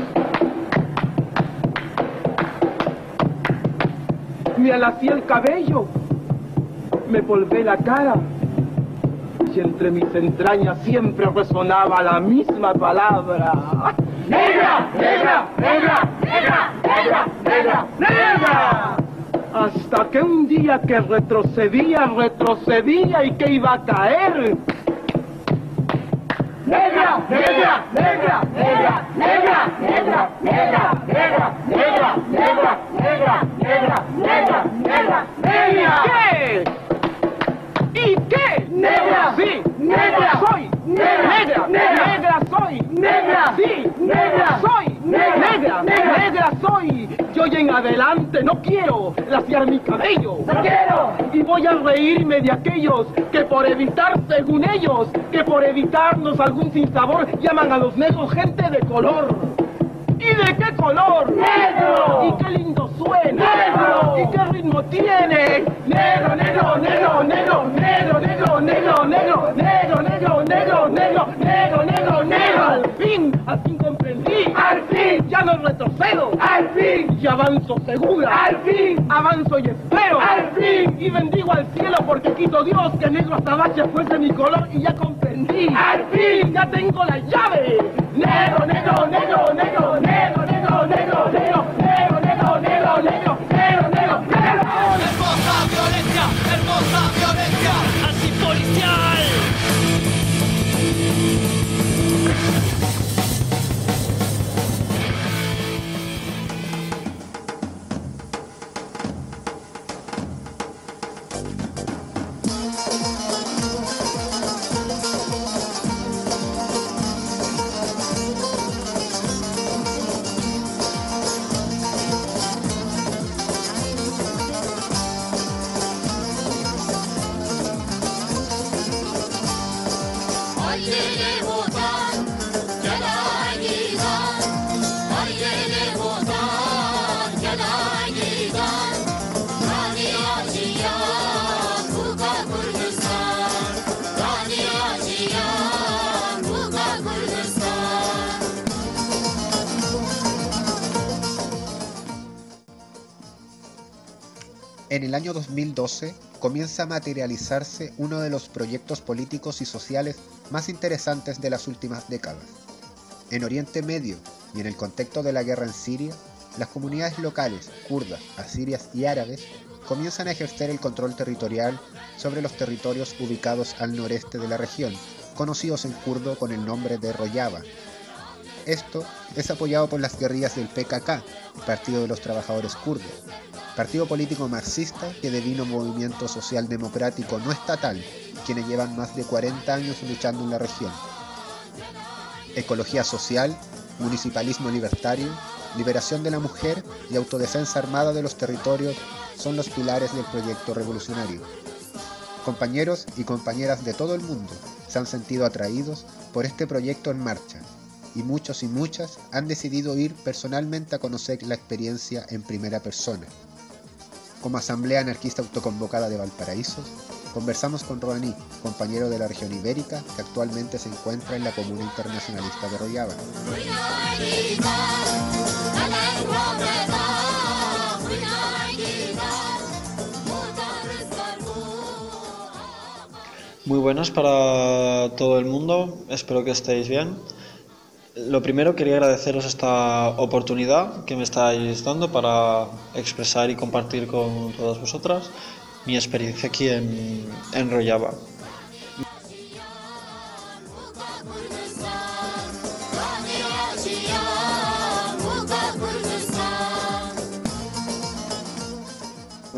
Me alacé el cabello, me polvé la cara, y entre mis entrañas siempre resonaba la misma palabra. ¡Negra! ¡Negra! ¡Negra! ¡Negra! ¡Negra! ¡Negra! ¡Negra! Hasta que un día que retrocedía y que iba a caer. ¡Negra! ¡Negra! ¡Negra! ¡Negra! ¡Negra! ¡Negra! ¡Negra! ¡Negra! ¡Negra! ¡Negra! ¡Negra! ¡Negra! ¡Negra! ¡Negra! ¡Negra! ¿Qué? ¿Y qué? ¡Negra! ¡Sí! ¡Negra! ¡Soy! ¡Negra! ¡Negra soy! ¡Negra! ¡Sí! ¡Negra! ¡Soy! ¡Negra! ¡Negra soy! Yo y en adelante no quiero laciar mi cabello. ¡No quiero! Y voy a reírme de aquellos que por evitar, según ellos, que por evitarnos algún sinsabor llaman a los negros gente de color. ¿Y de qué color? ¡Negro! ¿Y qué lindo suena? ¡Negro! ¿Y qué ritmo tiene? ¡Negro, negro, negro, negro, negro, negro, negro, negro, negro, negro, negro, negro, negro, negro, negro! Al fin comprendí. ¡Al fin! Ya no retrocedo. ¡Al fin! Y avanzo segura. ¡Al fin! Avanzo y espero. ¡Al fin! Y bendigo al cielo porque quiso Dios que negro azabache fuese mi color y ya comprendí. ¡Al fin! Ya tengo la llave. Negro, negro, negro, negro, negro, negro, negro, negro, negro, negro, negro, negro, negro, negro, negro. Hermosa violencia antipolicial. En el año 2012 comienza a materializarse uno de los proyectos políticos y sociales más interesantes de las últimas décadas. En Oriente Medio y en el contexto de la guerra en Siria, las comunidades locales, kurdas, asirias y árabes comienzan a ejercer el control territorial sobre los territorios ubicados al noreste de la región, conocidos en kurdo con el nombre de Rojava. Esto es apoyado por las guerrillas del PKK, Partido de los Trabajadores Kurdos, partido político marxista que devino movimiento social democrático no estatal, quienes llevan más de 40 años luchando en la región. Ecología social, municipalismo libertario, liberación de la mujer y autodefensa armada de los territorios son los pilares del proyecto revolucionario. Compañeros y compañeras de todo el mundo se han sentido atraídos por este proyecto en marcha, y muchos y muchas han decidido ir personalmente a conocer la experiencia en primera persona. Como Asamblea Anarquista Autoconvocada de Valparaíso, conversamos con Roaní, compañero de la región ibérica que actualmente se encuentra en la Comuna Internacionalista de Rojava. Muy buenas para todo el mundo, espero que estéis bien. Lo primero, quería agradeceros esta oportunidad que me estáis dando para expresar y compartir con todas vosotras mi experiencia aquí en Rojava.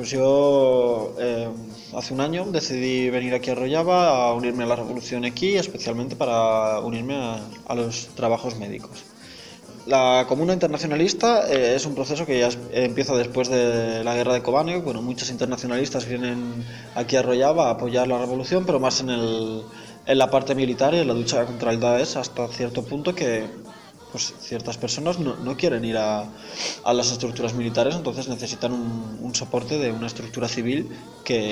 pues yo hace un año decidí venir aquí a Rojava a unirme a la revolución aquí, especialmente para unirme a los trabajos médicos. La Comuna Internacionalista es un proceso que ya empieza después de la guerra de Kobane. Bueno, muchos internacionalistas vienen aquí a Rojava a apoyar la revolución, pero más en la parte militar y en la lucha contra el Daesh, hasta cierto punto que pues, ciertas personas no quieren ir a las estructuras militares, entonces necesitan un soporte de una estructura civil que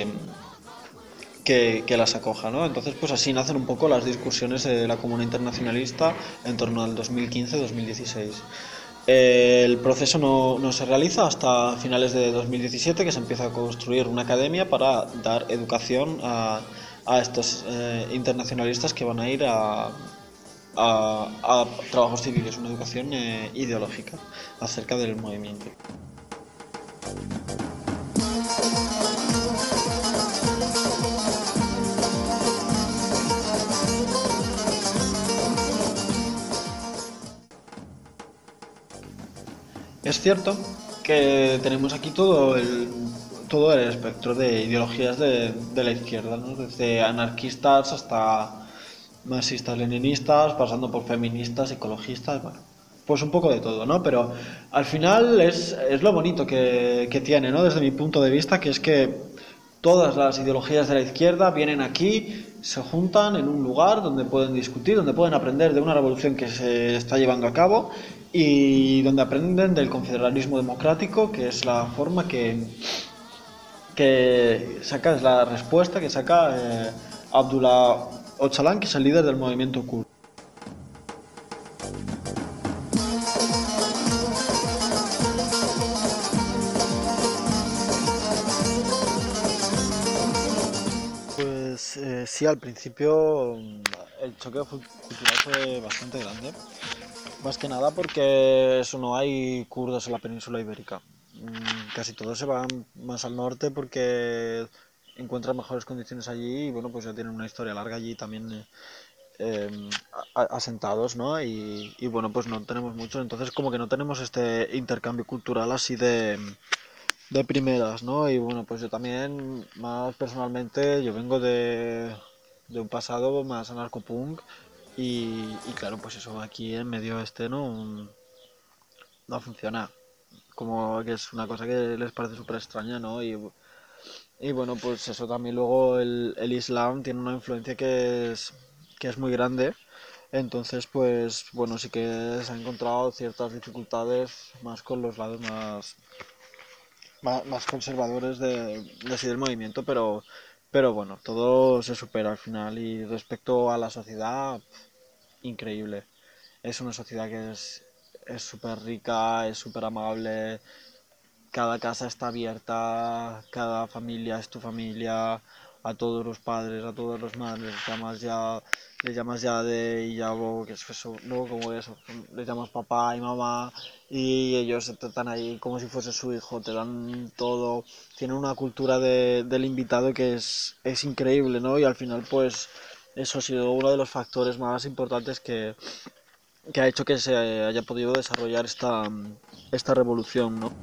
las acoja, ¿no? Entonces, pues así nacen un poco las discusiones de la Comuna Internacionalista en torno al 2015-2016. El proceso no se realiza hasta finales de 2017, que se empieza a construir una academia para dar educación a estos internacionalistas que van a ir a trabajos civiles, una educación ideológica acerca del movimiento. Es cierto que tenemos aquí todo el espectro de ideologías de la izquierda, ¿no? Desde anarquistas hasta marxistas-leninistas, pasando por feministas, ecologistas, bueno, pues un poco de todo, ¿no? Pero al final es lo bonito que tiene, ¿no? Desde mi punto de vista, que es que todas las ideologías de la izquierda vienen aquí, se juntan en un lugar donde pueden discutir, donde pueden aprender de una revolución que se está llevando a cabo y donde aprenden del confederalismo democrático, que es la forma que saca, es la respuesta que saca Abdullah Öcalan, que es el líder del movimiento kurdo. Pues sí, al principio el choque cultural fue bastante grande. Más que nada porque eso, no hay kurdos en la península ibérica. Casi todos se van más al norte porque encuentran mejores condiciones allí y bueno, pues ya tienen una historia larga allí también asentados, ¿no? Y bueno, pues no tenemos mucho, entonces como que no tenemos este intercambio cultural así de primeras, ¿no? Y bueno, pues yo también, más personalmente, yo vengo de un pasado más anarcopunk. Y claro, pues eso aquí en medio no funciona. Como que es una cosa que les parece súper extraña, ¿no? Y bueno, pues eso también luego el Islam tiene una influencia que es muy grande. Entonces, pues bueno, sí que se han encontrado ciertas dificultades más con los lados más conservadores del movimiento, pero bueno, todo se supera al final. Y respecto a la sociedad, increíble. Es una sociedad que es súper rica, es súper amable, cada casa está abierta, cada familia es tu familia, a todos los padres, a todas las madres, les llamas ya de Iyabo, que es eso, luego como eso, les llamas papá y mamá y ellos se tratan ahí como si fuese su hijo, te dan todo, tienen una cultura del invitado que es increíble, ¿no? Y al final pues eso ha sido uno de los factores más importantes que ha hecho que se haya podido desarrollar esta revolución, ¿no?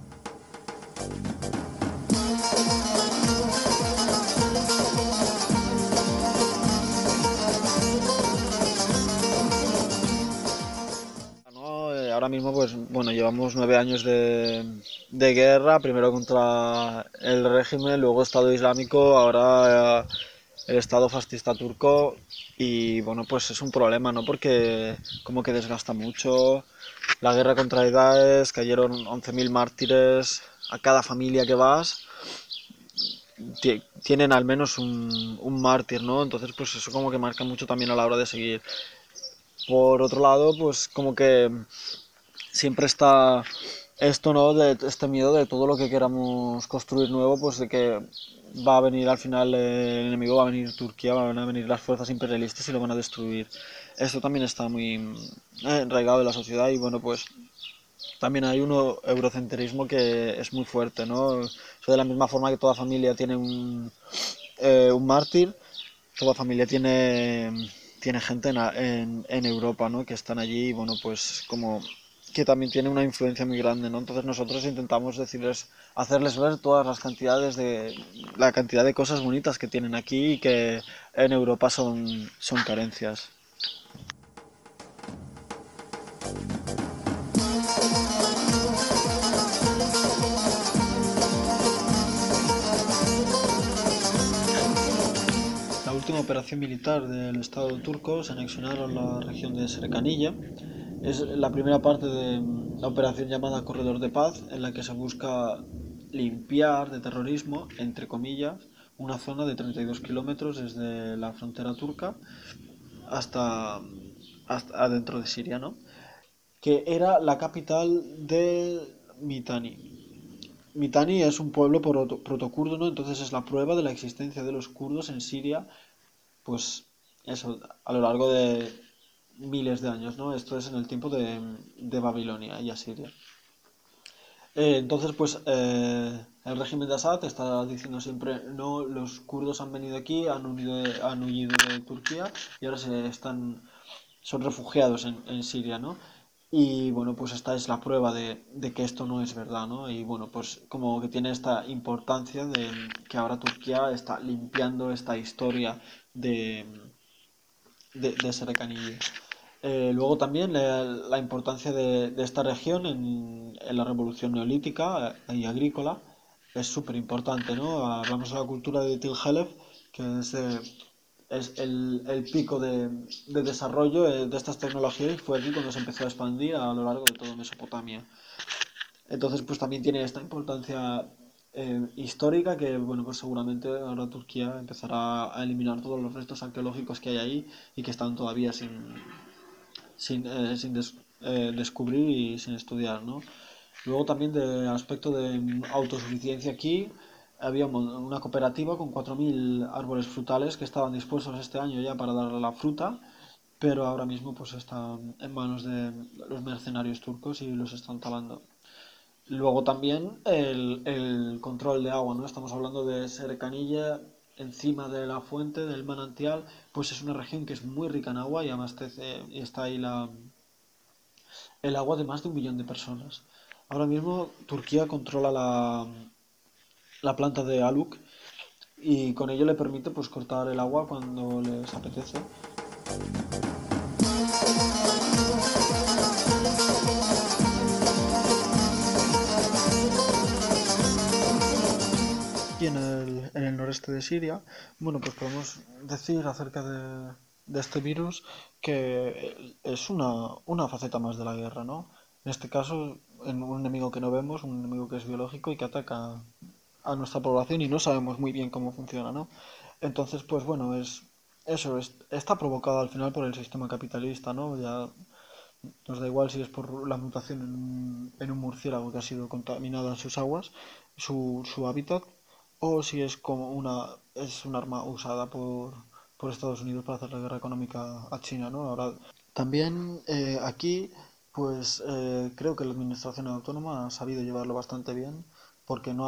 Ahora mismo, pues bueno, llevamos 9 años de guerra, primero contra el régimen, luego Estado Islámico, ahora el Estado fascista turco, y bueno, pues es un problema, ¿no? Porque como que desgasta mucho. La guerra contra el Daesh, cayeron 11.000 mártires, a cada familia que vas tienen al menos un mártir, ¿no? Entonces pues eso como que marca mucho también a la hora de seguir. Por otro lado, pues como que siempre está esto, ¿no? De este miedo de todo lo que queramos construir nuevo, pues de que va a venir al final el enemigo, va a venir Turquía, van a venir las fuerzas imperialistas y lo van a destruir. Esto también está muy arraigado en la sociedad y bueno, pues también hay un eurocentrismo que es muy fuerte, ¿no? Eso de la misma forma que toda familia tiene un mártir, toda familia tiene gente en Europa, ¿no? Que están allí y bueno, pues como que también tiene una influencia muy grande, ¿no? Entonces nosotros intentamos hacerles ver todas la cantidad de cosas bonitas que tienen aquí y que en Europa son carencias. La última operación militar del Estado turco se anexionaron la región de Serkaniyya. Es la primera parte de la operación llamada Corredor de Paz, en la que se busca limpiar de terrorismo, entre comillas, una zona de 32 kilómetros desde la frontera turca hasta adentro de Siria, ¿no? Que era la capital de Mitani. Mitani es un pueblo protokurdo, ¿no? Entonces es la prueba de la existencia de los kurdos en Siria, pues eso, a lo largo de miles de años, ¿no? Esto es en el tiempo de Babilonia y Asiria. Entonces, pues el régimen de Assad está diciendo siempre, no, los kurdos han venido aquí, han huido de Turquía y ahora son refugiados en Siria, ¿no? Y bueno, pues esta es la prueba de que esto no es verdad, ¿no? Y bueno, pues como que tiene esta importancia de que ahora Turquía está limpiando esta historia de Serkaniyya. Luego también la importancia de esta región en la revolución neolítica y agrícola es súper importante, ¿no? Hablamos de la cultura de Til-Halef, que es el pico de desarrollo de estas tecnologías, y fue aquí cuando se empezó a expandir a lo largo de toda Mesopotamia. Entonces, pues también tiene esta importancia histórica que, bueno, pues seguramente ahora Turquía empezará a eliminar todos los restos arqueológicos que hay ahí y que están todavía sin descubrir y sin estudiar, ¿no? Luego también del aspecto de autosuficiencia aquí, había una cooperativa con 4.000 árboles frutales que estaban dispuestos este año ya para darle la fruta, pero ahora mismo pues están en manos de los mercenarios turcos y los están talando. Luego también el control de agua, ¿no? Estamos hablando de Serkaniyya, encima de la fuente, del manantial, pues es una región que es muy rica en agua y abastece, y está ahí el agua de más de 1 millón de personas. Ahora mismo Turquía controla la planta de Aluk y con ello le permite pues cortar el agua cuando les apetece. Y en el noreste de Siria, bueno, pues podemos decir acerca de este virus que es una faceta más de la guerra, ¿no? En este caso, en un enemigo que no vemos, un enemigo que es biológico y que ataca a nuestra población y no sabemos muy bien cómo funciona, ¿no? Entonces, pues bueno, está provocado al final por el sistema capitalista, ¿no? Ya nos da igual si es por la mutación en un murciélago que ha sido contaminado en sus aguas, su hábitat, o si es como un arma usada por Estados Unidos para hacer la guerra económica a China, ¿no? Ahora, también aquí, pues creo que la administración autónoma ha sabido llevarlo bastante bien, porque no ha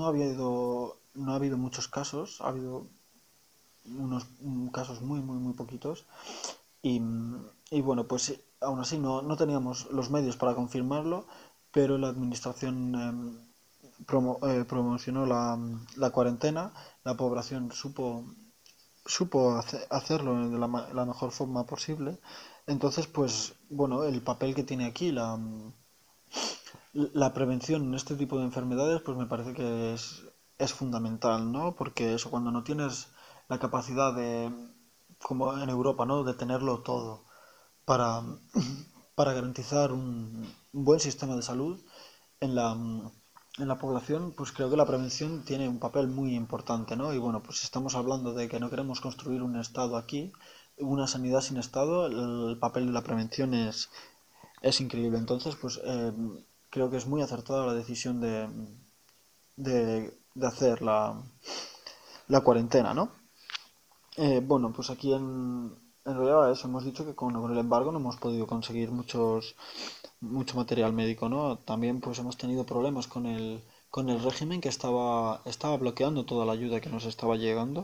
habido muchos casos, ha habido unos casos muy, muy, muy poquitos, y bueno, pues aún así no teníamos los medios para confirmarlo, pero la administración promocionó la cuarentena, la población supo hacerlo de la mejor forma posible. Entonces, pues bueno, el papel que tiene aquí la prevención en este tipo de enfermedades, pues me parece que es fundamental, ¿no? Porque eso, cuando no tienes la capacidad como en Europa, ¿no?, de tenerlo todo para garantizar un buen sistema de salud en la población, pues creo que la prevención tiene un papel muy importante, ¿no? Y bueno, pues estamos hablando de que no queremos construir un Estado aquí, una sanidad sin Estado, el papel de la prevención es increíble. Entonces, pues creo que es muy acertada la decisión de hacer la cuarentena, ¿no? Bueno, pues aquí en realidad eso, hemos dicho que con el embargo no hemos podido conseguir mucho material médico, ¿no? También pues hemos tenido problemas con el régimen que estaba bloqueando toda la ayuda que nos estaba llegando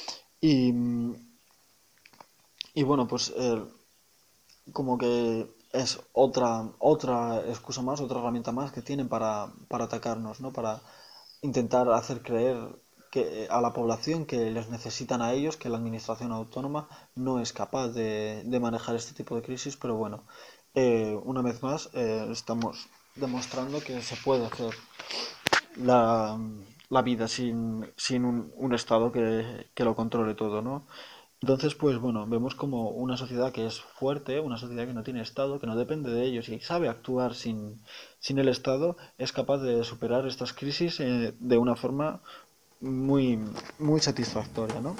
y bueno, pues como que es otra excusa más, otra herramienta más que tienen para atacarnos, ¿no? Para intentar hacer creer a la población que les necesitan a ellos, que la administración autónoma no es capaz de manejar este tipo de crisis, pero bueno, una vez más estamos demostrando que se puede hacer la vida sin un Estado que lo controle todo, ¿no? Entonces, pues bueno, vemos como una sociedad que es fuerte, una sociedad que no tiene Estado, que no depende de ellos y sabe actuar sin el Estado, es capaz de superar estas crisis de una forma muy, muy satisfactoria, ¿no?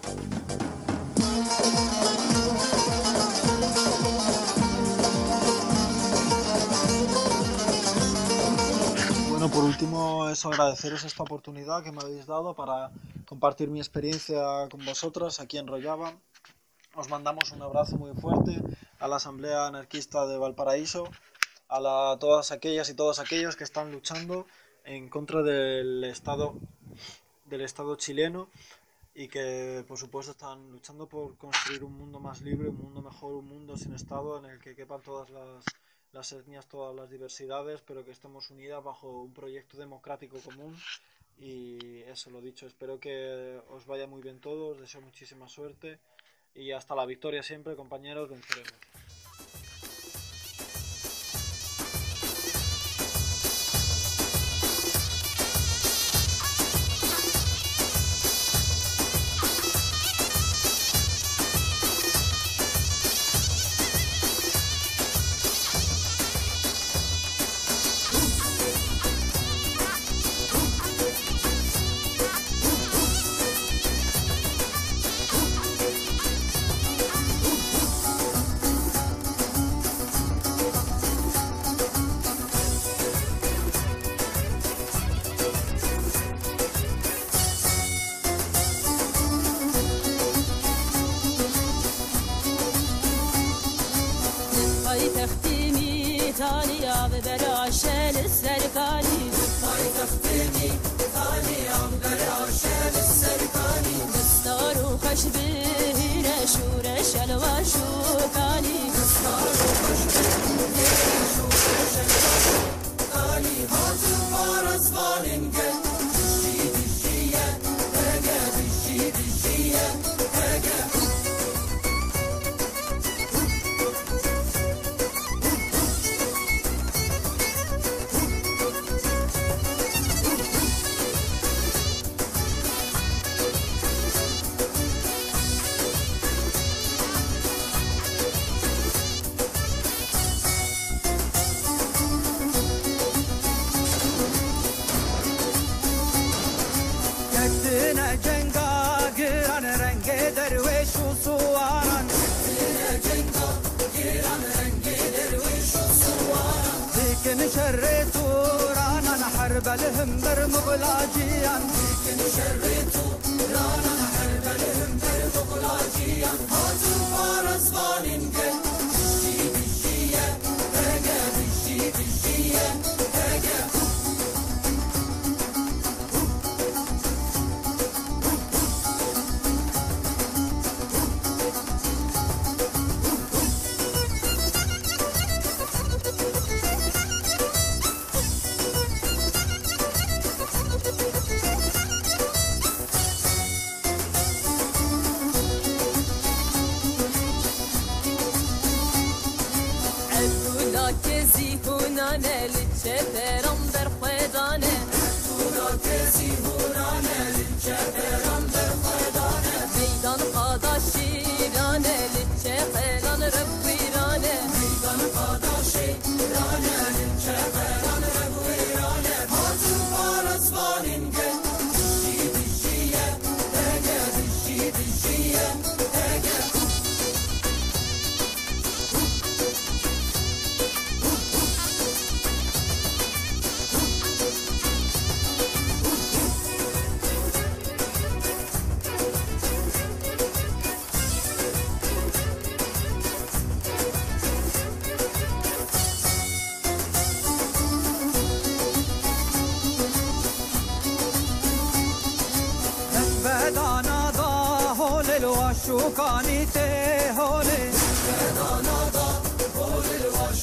Bueno, por último, agradeceros esta oportunidad que me habéis dado para compartir mi experiencia con vosotras aquí en Rojava. Os mandamos un abrazo muy fuerte a la Asamblea Anarquista de Valparaíso, a todas aquellas y todos aquellos que están luchando en contra del Estado chileno y que, por supuesto, están luchando por construir un mundo más libre, un mundo mejor, un mundo sin Estado en el que quepan todas las etnias, todas las diversidades, pero que estemos unidas bajo un proyecto democrático común. Y eso, lo dicho, espero que os vaya muy bien todo, os deseo muchísima suerte y hasta la victoria siempre, compañeros, venceremos. شوكاني تهولي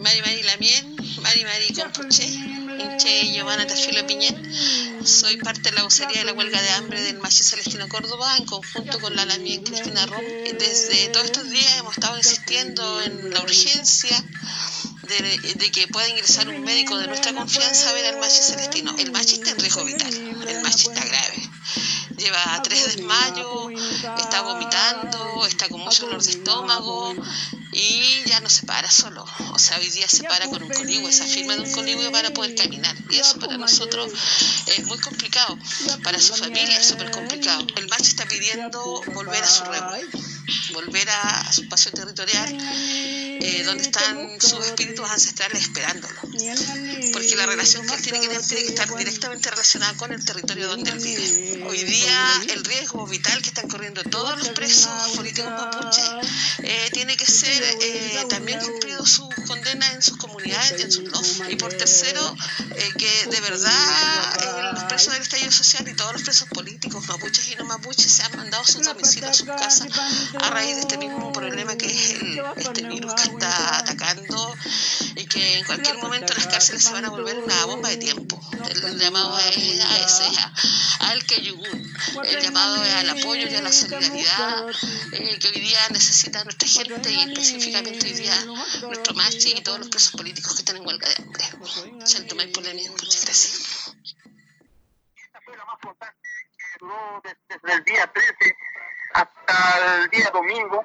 Mari Lamien, Mari Compuche, Inche Giovanna Tafilo Piñén. Soy parte de la vocería de la huelga de hambre del Machi Celestino Córdoba en conjunto con la Lamien Cristina Rom. Desde todos estos días hemos estado insistiendo en la urgencia de que pueda ingresar un médico de nuestra confianza a ver al Machi Celestino. El Machi está en riesgo vital, el Machi está grave. Lleva 3 desmayos, está vomitando, está con mucho dolor de estómago y ya no se para solo. O sea, hoy día se para con un coligüe, se afirma de un coligüe para poder caminar. Y eso para nosotros es muy complicado. Para su familia es súper complicado. El Machi está pidiendo volver a su remo, volver a su espacio territorial, donde están sus espíritus ancestrales esperándolo. Porque la relación que él tiene que tener tiene que estar directamente relacionada con el territorio donde él vive. Hoy día el riesgo vital que están corriendo todos los presos políticos mapuches tiene que ser también cumplido su condena en sus comunidades y en sus LOF. Y por tercero, que de verdad los presos del estallido social y todos los presos políticos mapuches y no mapuches se han mandado a sus domicilios, a sus casas, a raíz de este mismo problema que es este virus que está atacando y que en cualquier momento las cárceles se van a volver una bomba de tiempo. El llamado es a ese, al Keyugun, el llamado es al apoyo y a la solidaridad que hoy día necesita nuestra gente y específicamente hoy día nuestro Machi y todos los presos políticos que están en huelga de hambre. Siento más polémica, muchas gracias. Esta fue la más importante que duró desde el día 13 hasta el día domingo.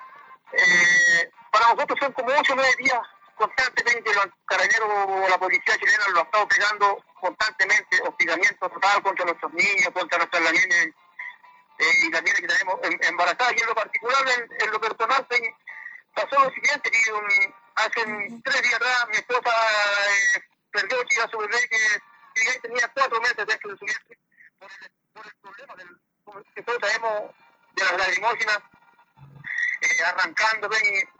Para nosotros son como 8 o 9 días constantemente. Los carabineros o la policía chilena lo ha estado pegando constantemente, hostigamiento total contra nuestros niños, contra nuestras lamienes y las niñas que tenemos embarazadas. Y en lo particular, en lo personal, pasó lo siguiente, que hace 3 días atrás mi esposa perdió a su bebé que ya tenía 4 meses dentro de su vientre por el problema que todos sabemos de las lacrimógenas arrancando.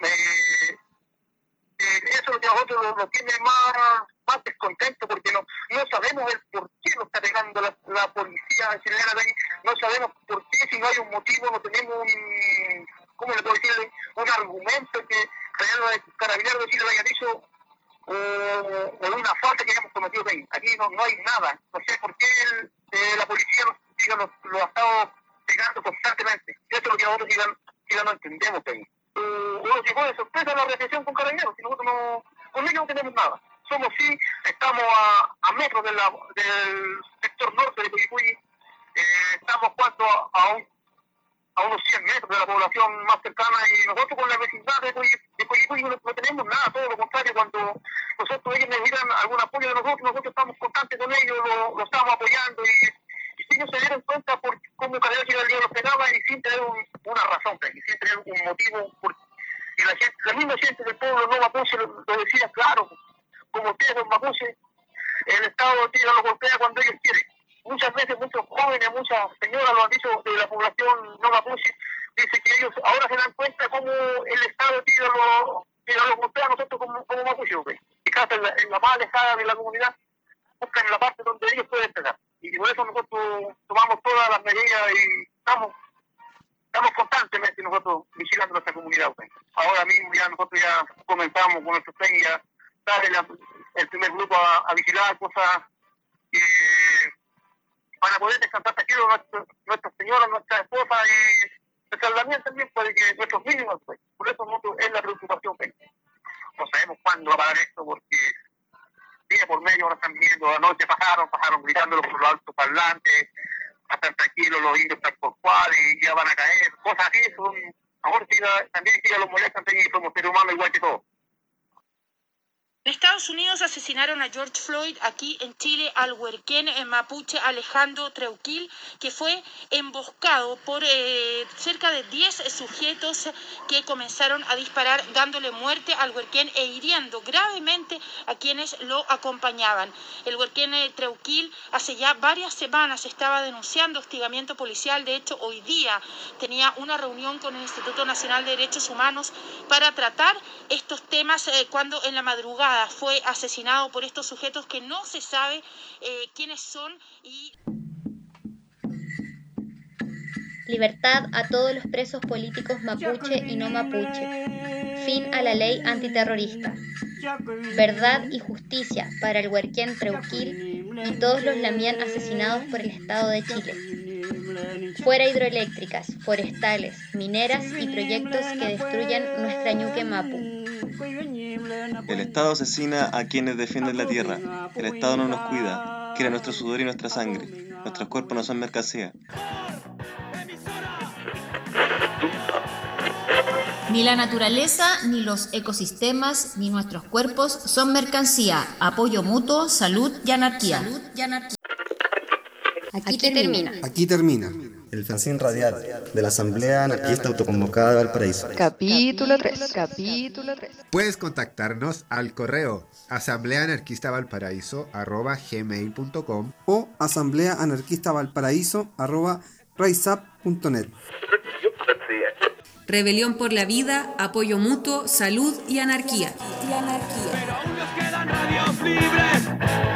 Eso es lo que a nosotros nos tiene más descontento, porque no sabemos el por qué lo está pegando la policía chilena. No sabemos por qué, si no hay un motivo, no tenemos ¿cómo le puedo decirle? Un argumento que los carabineros de Chile lo hayan dicho o una falta que hayamos cometido. Aquí no hay nada. No sé por qué la policía lo ha estado pegando constantemente. Eso es lo que nosotros no entendemos. Nos llegó de sorpresa la represión con carabineros, si nosotros con ellos no tenemos nada. Estamos a metros del sector norte de Coyhaique. Estamos a unos 100 metros de la población más cercana, y nosotros con la vecindad de Coyhaique no tenemos nada, todo lo contrario. Cuando ellos necesitan algún apoyo de nosotros estamos constantes con ellos, lo estamos apoyando, y si ellos se dieron cuenta por cómo Carabineros Chile los pegaba, y sin tener una razón, y sin tener un motivo, y la misma gente del pueblo no mapuche lo decía claro, como ustedes los mapuches, el Estado tira los golpea cuando ellos quieren. Muchas veces muchos jóvenes, muchas señoras lo han dicho de la población no mapuche, dice que ellos ahora se dan cuenta cómo el Estado tira los golpea a nosotros como mapuches, y cada en la más alejada de la comunidad buscan la parte donde ellos pueden pegar. Y por eso nosotros tomamos todas las medidas y estamos constantemente nosotros vigilando nuestra comunidad. Ahora mismo nosotros ya comenzamos con nuestros peñas, ya sale el primer grupo a vigilar cosas para poder descansar tranquilos nuestras señoras, nuestras esposas y nuestras lamien también, para que nuestros niños. Por eso nosotros es la preocupación. No sabemos cuándo va a parar esto, porque día por medio ahora están viendo, anoche pasaron gritándolo por los altos parlantes, están tranquilos los indios están por cual y ya van a caer, cosas así. Ahora también que ya los molestan, y somos seres humanos igual que todos. En Estados Unidos asesinaron a George Floyd, aquí en Chile al huerquén mapuche Alejandro Treuquil, que fue emboscado por cerca de 10 sujetos que comenzaron a disparar, dándole muerte al huerquén e hiriendo gravemente a quienes lo acompañaban. El huerquén Treuquil hace ya varias semanas estaba denunciando hostigamiento policial. De hecho, hoy día tenía una reunión con el Instituto Nacional de Derechos Humanos para tratar estos temas cuando en la madrugada fue asesinado por estos sujetos que no se sabe quiénes son. Libertad a todos los presos políticos mapuche y no mapuche. Fin a la ley antiterrorista. Verdad y justicia para el Huerquén Treuquil y todos los Lamien asesinados por el Estado de Chile. Fuera hidroeléctricas, forestales, mineras y proyectos que destruyan nuestra ñuque mapu. El Estado asesina a quienes defienden la tierra. El Estado no nos cuida, quiere nuestro sudor y nuestra sangre. Nuestros cuerpos no son mercancía. Ni la naturaleza, ni los ecosistemas, ni nuestros cuerpos son mercancía. Apoyo mutuo, salud y anarquía. Aquí termina. Aquí termina el fanzine radial de la Asamblea Anarquista Autoconvocada de Valparaíso. Capítulo 3. Puedes contactarnos al correo asambleaanarquistavalparaíso@gmail.com o asambleaanarquistavalparaíso@riseup.net. Rebelión por la vida, apoyo mutuo, salud y anarquía. Pero aún nos quedan radios libres.